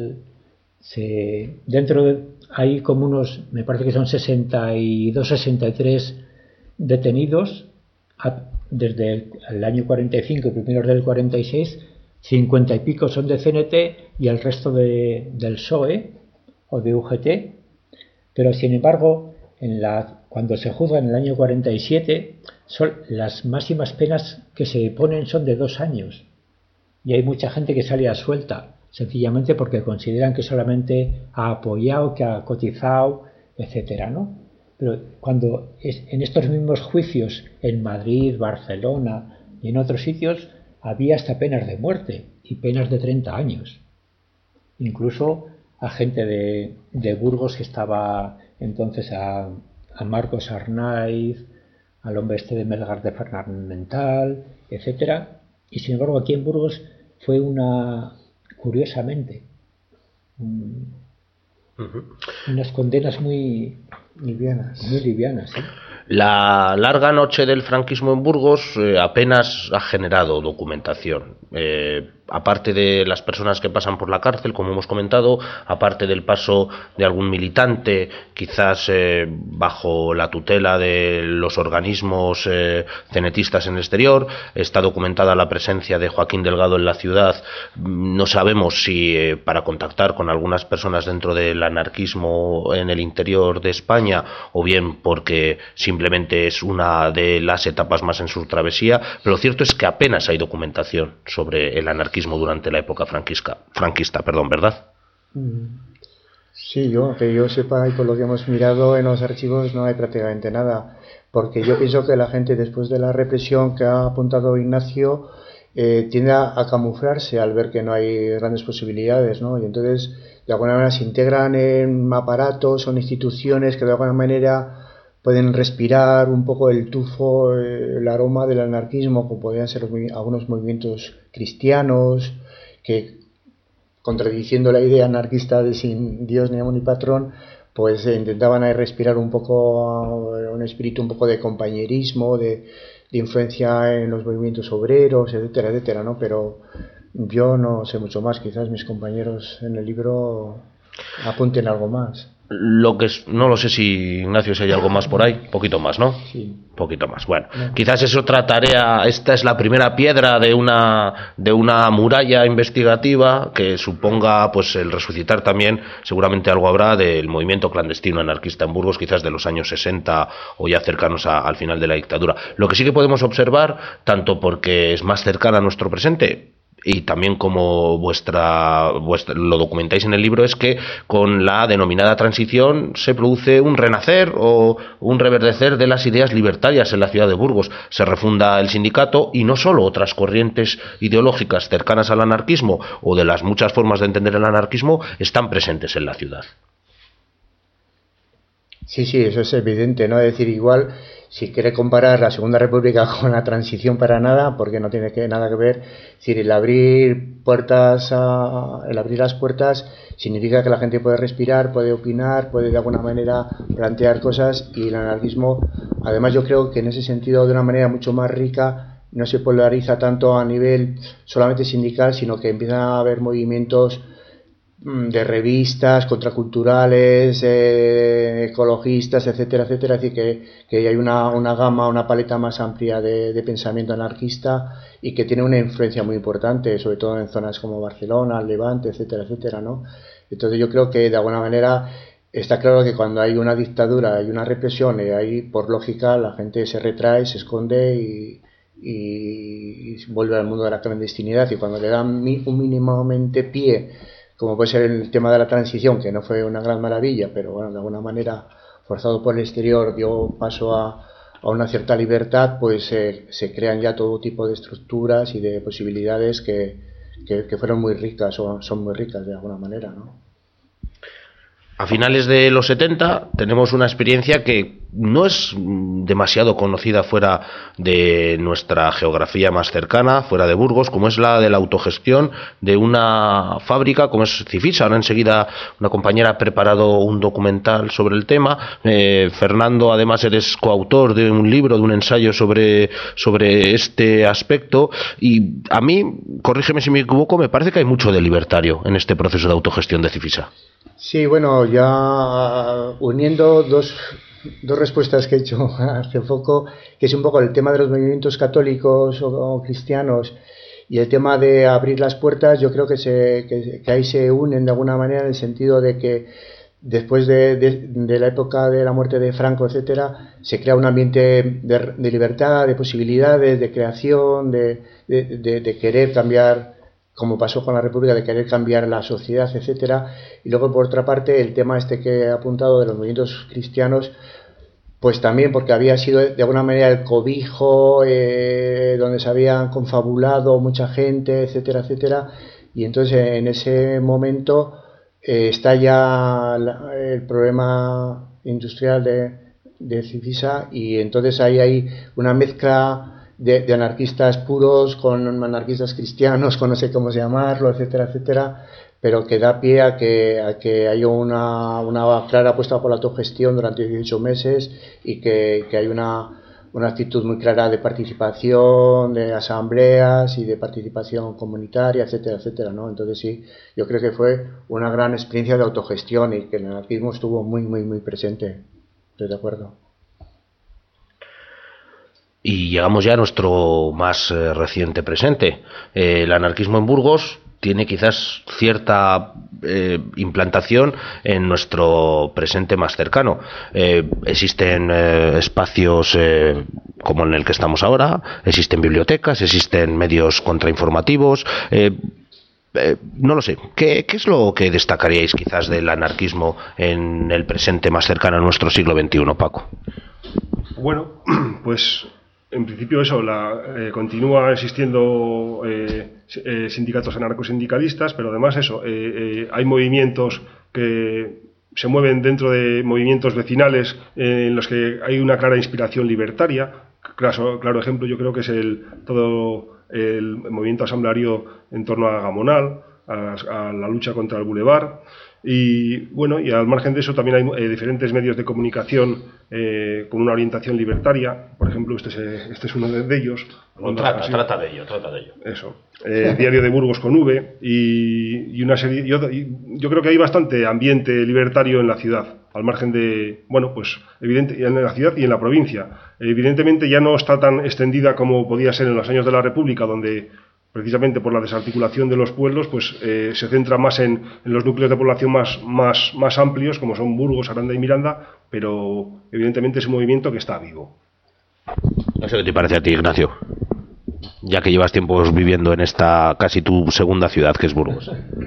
hay como unos, me parece que son 62, 63 detenidos desde el año 45 y primeros del 46, 50 y pico son de CNT y el resto del PSOE o de UGT, pero sin embargo cuando se juzga en el año 47 las máximas penas que se ponen son de 2 años, y hay mucha gente que sale a suelta sencillamente porque consideran que solamente ha apoyado, que ha cotizado, etcétera, ¿no? Pero cuando en estos mismos juicios en Madrid, Barcelona y en otros sitios había hasta penas de muerte y penas de 30 años. Incluso a gente de Burgos que estaba entonces a Marcos Arnaiz, al hombre de Melgar de Fernamental, etcétera. Y sin embargo aquí en Burgos fue curiosamente, unas condenas muy livianas. Muy livianas, ¿sí? La larga noche del franquismo en Burgos apenas ha generado documentación. Aparte de las personas que pasan por la cárcel, como hemos comentado, aparte del paso de algún militante, quizás bajo la tutela de los organismos cenetistas en el exterior, está documentada la presencia de Joaquín Delgado en la ciudad. No sabemos si para contactar con algunas personas dentro del anarquismo en el interior de España, o bien porque simplemente es una de las etapas más en su travesía, pero lo cierto es que apenas hay documentación sobre el anarquismo durante la época franquista, ¿verdad? Sí, que yo sepa, y por lo que hemos mirado en los archivos, no hay prácticamente nada, porque yo pienso que la gente, después de la represión que ha apuntado Ignacio, tiende a camuflarse al ver que no hay grandes posibilidades, ¿no? Y entonces de alguna manera se integran en aparatos o en instituciones que de alguna manera pueden respirar un poco el tufo, el aroma del anarquismo, como podrían ser algunos movimientos cristianos que, contradiciendo la idea anarquista de sin Dios ni amo ni patrón, pues intentaban ahí respirar un poco un espíritu un poco de compañerismo, de influencia en los movimientos obreros, etcétera, etcétera, ¿no? Pero yo no sé mucho más, quizás mis compañeros en el libro apunten algo más. No lo sé si, Ignacio, si hay algo más por ahí. Poquito más, ¿no? Sí. Poquito más. Bueno, quizás es otra tarea. Esta es la primera piedra de una muralla investigativa que suponga, pues, el resucitar también, seguramente algo habrá, del movimiento clandestino anarquista en Burgos, quizás de los años 60 o ya cercanos al final de la dictadura. Lo que sí que podemos observar, tanto porque es más cercana a nuestro presente, y también como lo documentáis en el libro, es que con la denominada transición se produce un renacer o un reverdecer de las ideas libertarias en la ciudad de Burgos. Se refunda el sindicato y no solo otras corrientes ideológicas cercanas al anarquismo o de las muchas formas de entender el anarquismo están presentes en la ciudad. Sí, eso es evidente, ¿no? Es decir, igual, si quiere comparar la Segunda República con la transición, para nada, porque no tiene nada que ver. Es decir, el abrir las puertas significa que la gente puede respirar, puede opinar, puede de alguna manera plantear cosas, y el anarquismo, además, yo creo que en ese sentido, de una manera mucho más rica, no se polariza tanto a nivel solamente sindical, sino que empiezan a haber movimientos de revistas contraculturales, ecologistas, etcétera, etcétera. Es decir, que hay una gama, una paleta más amplia de pensamiento anarquista y que tiene una influencia muy importante, sobre todo en zonas como Barcelona, Levante, etcétera, etcétera, ¿no? Entonces yo creo que de alguna manera está claro que cuando hay una dictadura, hay una represión, y ahí por lógica la gente se retrae, se esconde y vuelve al mundo de la clandestinidad, y cuando le dan un mínimamente pie, como puede ser el tema de la transición, que no fue una gran maravilla, pero bueno, de alguna manera forzado por el exterior dio paso a una cierta libertad, pues se crean ya todo tipo de estructuras y de posibilidades que fueron muy ricas o son muy ricas de alguna manera, ¿no? A finales de los 70 tenemos una experiencia que no es demasiado conocida fuera de nuestra geografía más cercana, fuera de Burgos, como es la de la autogestión de una fábrica como es Cifisa. Ahora enseguida una compañera ha preparado un documental sobre el tema. Fernando, además, eres coautor de un libro, de un ensayo sobre este aspecto, y a mí, corrígeme si me equivoco, me parece que hay mucho de libertario en este proceso de autogestión de Cifisa. Sí, bueno, ya uniendo dos respuestas que he hecho hace poco, que es un poco el tema de los movimientos católicos o cristianos y el tema de abrir las puertas. Yo creo que ahí se unen de alguna manera, en el sentido de que después de la época de la muerte de Franco, etcétera, se crea un ambiente de libertad, de posibilidades, de creación, de querer cambiar, como pasó con la República, de querer cambiar la sociedad, etcétera. Y luego, por otra parte, el tema que he apuntado de los movimientos cristianos, pues también porque había sido de alguna manera el cobijo donde se habían confabulado mucha gente, etcétera, etcétera. Y entonces en ese momento está ya el problema industrial de Cifisa, y entonces ahí hay una mezcla de anarquistas puros con anarquistas cristianos, con no sé cómo llamarlo, etcétera, etcétera, pero que da pie a que haya una clara apuesta por la autogestión durante 18 meses y que hay una actitud muy clara de participación, de asambleas y de participación comunitaria, etcétera, etcétera, ¿no? Entonces sí, yo creo que fue una gran experiencia de autogestión y que el anarquismo estuvo muy, muy, muy presente. Estoy de acuerdo. Y llegamos ya a nuestro más reciente presente. El anarquismo en Burgos tiene quizás cierta implantación en nuestro presente más cercano. Existen espacios como en el que estamos ahora, existen bibliotecas, existen medios contrainformativos. No lo sé. ¿Qué es lo que destacaríais quizás del anarquismo en el presente más cercano a nuestro siglo XXI, Paco? Bueno, pues en principio eso, continúa existiendo sindicatos anarcosindicalistas, pero además eso, hay movimientos que se mueven dentro de movimientos vecinales en los que hay una clara inspiración libertaria. Claro ejemplo yo creo que es todo el movimiento asambleario en torno a Gamonal, a la lucha contra el Boulevard. Y bueno, y al margen de eso también hay diferentes medios de comunicación con una orientación libertaria. Por ejemplo, este es uno de ellos. Trata de ello. Eso. Diario de Burgos con V y una serie. Yo creo que hay bastante ambiente libertario en la ciudad, al margen de, bueno, pues evidente en la ciudad y en la provincia. Evidentemente ya no está tan extendida como podía ser en los años de la República, donde precisamente por la desarticulación de los pueblos, pues se centra más en los núcleos de población más amplios, como son Burgos, Aranda y Miranda, pero evidentemente es un movimiento que está vivo. No sé qué te parece a ti, Ignacio, ya que llevas tiempo viviendo en esta casi tu segunda ciudad, que es Burgos.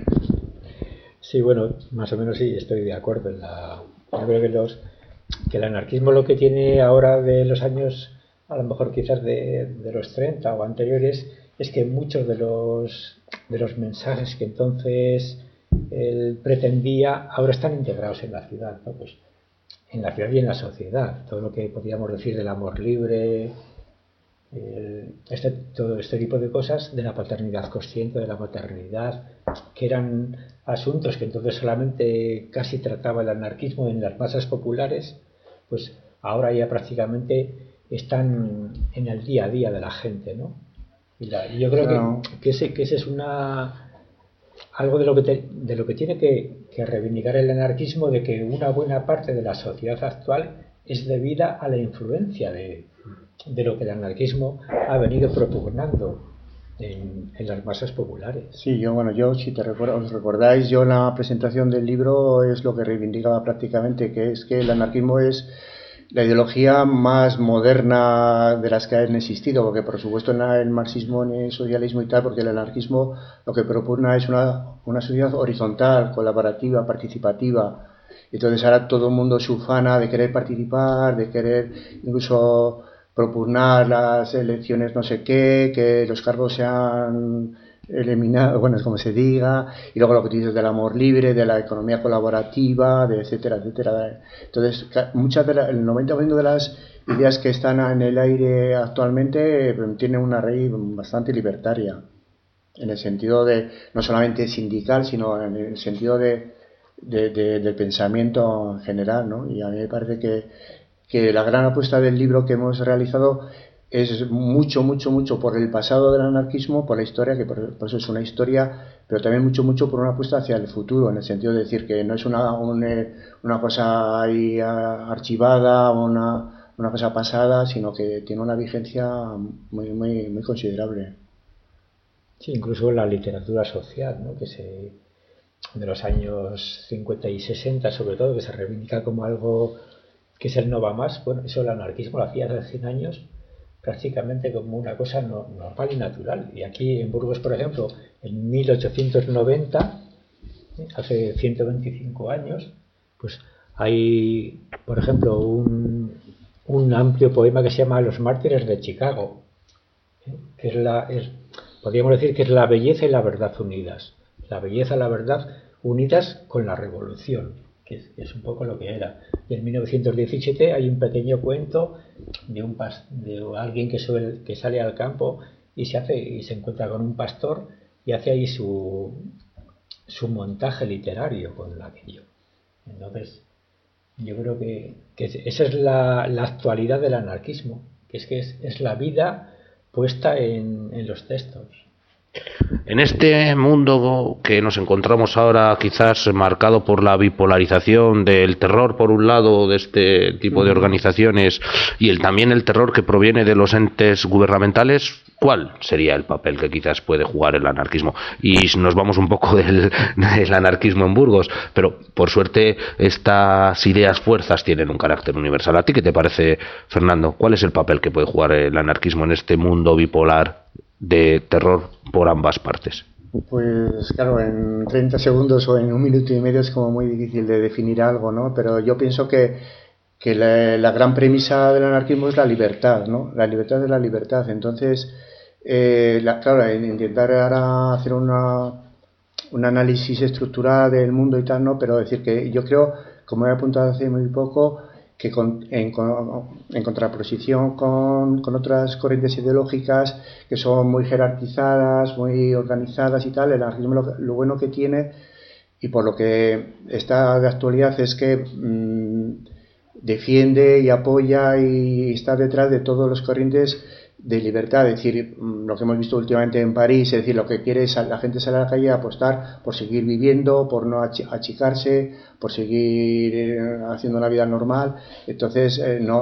Sí, bueno, más o menos sí, estoy de acuerdo. Yo creo que el anarquismo lo que tiene ahora de los años, a lo mejor quizás de los 30 o anteriores, es que muchos de los mensajes que entonces él pretendía ahora están integrados en la ciudad, ¿no? Pues en la ciudad y en la sociedad. Todo lo que podríamos decir del amor libre, todo este tipo de cosas, de la paternidad consciente, de la maternidad, que eran asuntos que entonces solamente casi trataba el anarquismo en las masas populares, pues ahora ya prácticamente están en el día a día de la gente, ¿no? Y yo creo que ese es algo de lo que tiene que reivindicar el anarquismo, de que una buena parte de la sociedad actual es debida a la influencia de lo que el anarquismo ha venido propugnando en las masas populares. Sí, yo si os recordáis, yo en la presentación del libro es lo que reivindicaba prácticamente, que es que el anarquismo es la ideología más moderna de las que han existido, porque por supuesto en el marxismo ni el socialismo y tal, porque el anarquismo lo que propugna es una sociedad horizontal, colaborativa, participativa. Entonces ahora todo el mundo se ufana de querer participar, de querer incluso propugnar las elecciones no sé qué, que los cargos sean eliminados, bueno, es como se diga, y luego lo que tú dices del amor libre, de la economía colaborativa, de etcétera, etcétera. Entonces, el 90% de las ideas que están en el aire actualmente tienen una raíz bastante libertaria, en el sentido de, no solamente sindical, sino en el sentido del pensamiento en general, ¿no? Y a mí me parece que la gran apuesta del libro que hemos realizado es mucho por el pasado del anarquismo, por la historia, que por eso es una historia, pero también mucho por una apuesta hacia el futuro, en el sentido de decir que no es una cosa ahí archivada, una cosa pasada, sino que tiene una vigencia muy considerable. Sí, incluso la literatura social, ¿no? De los años 50 y 60 sobre todo, que se reivindica como algo que es el no va más. Bueno, eso el anarquismo lo hacía hace 100 años prácticamente como una cosa normal y natural. Y aquí en Burgos, por ejemplo, en 1890, hace 125 años, pues hay, por ejemplo, un amplio poema que se llama Los mártires de Chicago, que podríamos decir que es la belleza y la verdad unidas. La belleza y la verdad unidas con la revolución, que es un poco lo que era. Y en 1917 hay un pequeño cuento de alguien que sale al campo y se encuentra con un pastor y hace ahí su montaje literario con aquello. Entonces, yo creo que esa es la actualidad del anarquismo, que es la vida puesta en los textos. En este mundo que nos encontramos ahora, quizás marcado por la bipolarización del terror por un lado de este tipo de organizaciones y también el terror que proviene de los entes gubernamentales, ¿cuál sería el papel que quizás puede jugar el anarquismo? Y nos vamos un poco del anarquismo en Burgos, pero por suerte estas ideas fuerzas tienen un carácter universal. ¿A ti qué te parece, Fernando? ¿Cuál es el papel que puede jugar el anarquismo en este mundo bipolar de terror por ambas partes? Pues claro, en 30 segundos o en 1 minuto y medio es como muy difícil de definir algo, ¿no? Pero yo pienso que la gran premisa del anarquismo es la libertad, ¿no? La libertad es la libertad. Entonces, claro, intentar ahora hacer un análisis estructural del mundo y tal, ¿no? Pero decir que yo creo, como he apuntado hace muy poco, que en contraposición con otras corrientes ideológicas que son muy jerarquizadas, muy organizadas y tal, el anarquismo lo bueno que tiene, y por lo que está de actualidad, es que defiende y apoya y está detrás de todas las corrientes de libertad. Es decir, lo que hemos visto últimamente en París, es decir, lo que quiere es la gente salir a la calle a apostar por seguir viviendo, por no achicarse, por seguir haciendo una vida normal. Entonces,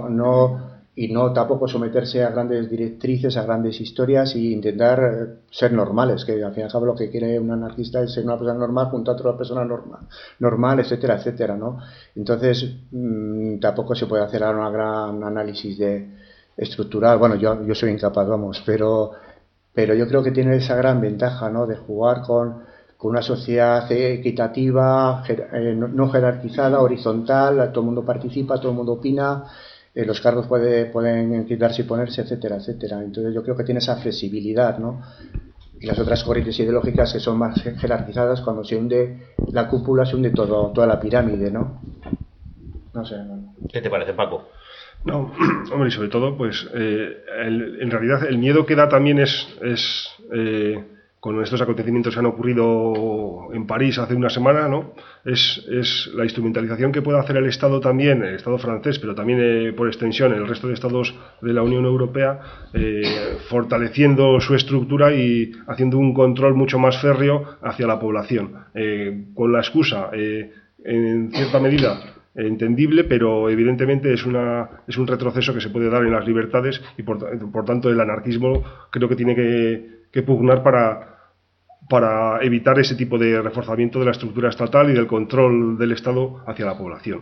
no tampoco someterse a grandes directrices, a grandes historias, e intentar ser normales, que al fin y al cabo lo que quiere un anarquista es ser una persona normal junto a otra persona normal, etcétera, etcétera, ¿no? Entonces, tampoco se puede hacer ahora un gran análisis estructural. Bueno, yo soy incapaz, vamos, pero yo creo que tiene esa gran ventaja, ¿no? De jugar con una sociedad equitativa, no jerarquizada, horizontal, todo el mundo participa, todo el mundo opina, los cargos pueden quitarse y ponerse, etcétera, etcétera. Entonces yo creo que tiene esa flexibilidad, ¿no? Y las otras corrientes ideológicas que son más jerarquizadas, cuando se hunde la cúpula, se hunde toda la pirámide, ¿no? No sé. ¿No? ¿Qué te parece, Paco? No, hombre, y sobre todo, pues en realidad el miedo que da también es con estos acontecimientos que han ocurrido en París hace una semana, ¿no? Es la instrumentalización que puede hacer el Estado también, el Estado francés, pero también por extensión el resto de Estados de la Unión Europea, fortaleciendo su estructura y haciendo un control mucho más férreo hacia la población, con la excusa, en cierta medida, entendible, pero evidentemente es un retroceso que se puede dar en las libertades y por tanto el anarquismo creo que tiene que pugnar para evitar ese tipo de reforzamiento de la estructura estatal y del control del Estado hacia la población.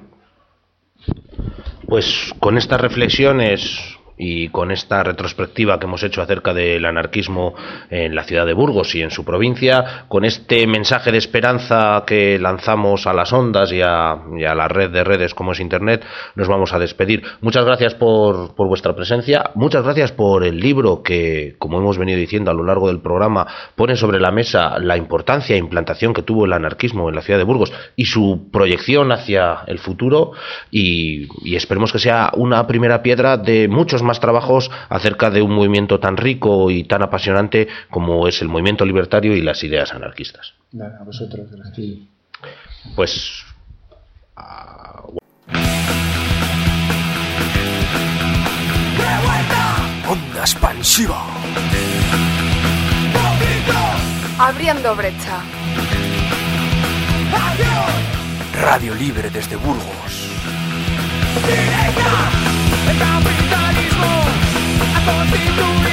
Pues con estas reflexiones y con esta retrospectiva que hemos hecho acerca del anarquismo en la ciudad de Burgos y en su provincia, con este mensaje de esperanza que lanzamos a las ondas y a la red de redes como es Internet, nos vamos a despedir. Muchas gracias por vuestra presencia, muchas gracias por el libro que, como hemos venido diciendo a lo largo del programa, pone sobre la mesa la importancia e implantación que tuvo el anarquismo en la ciudad de Burgos y su proyección hacia el futuro, y esperemos que sea una primera piedra de muchos más trabajos acerca de un movimiento tan rico y tan apasionante como es el movimiento libertario y las ideas anarquistas. Nada, a vosotros, gracias. Sí. Pues Onda expansiva. Abriendo brecha. Radio libre desde Burgos. El capitalismo ha constituido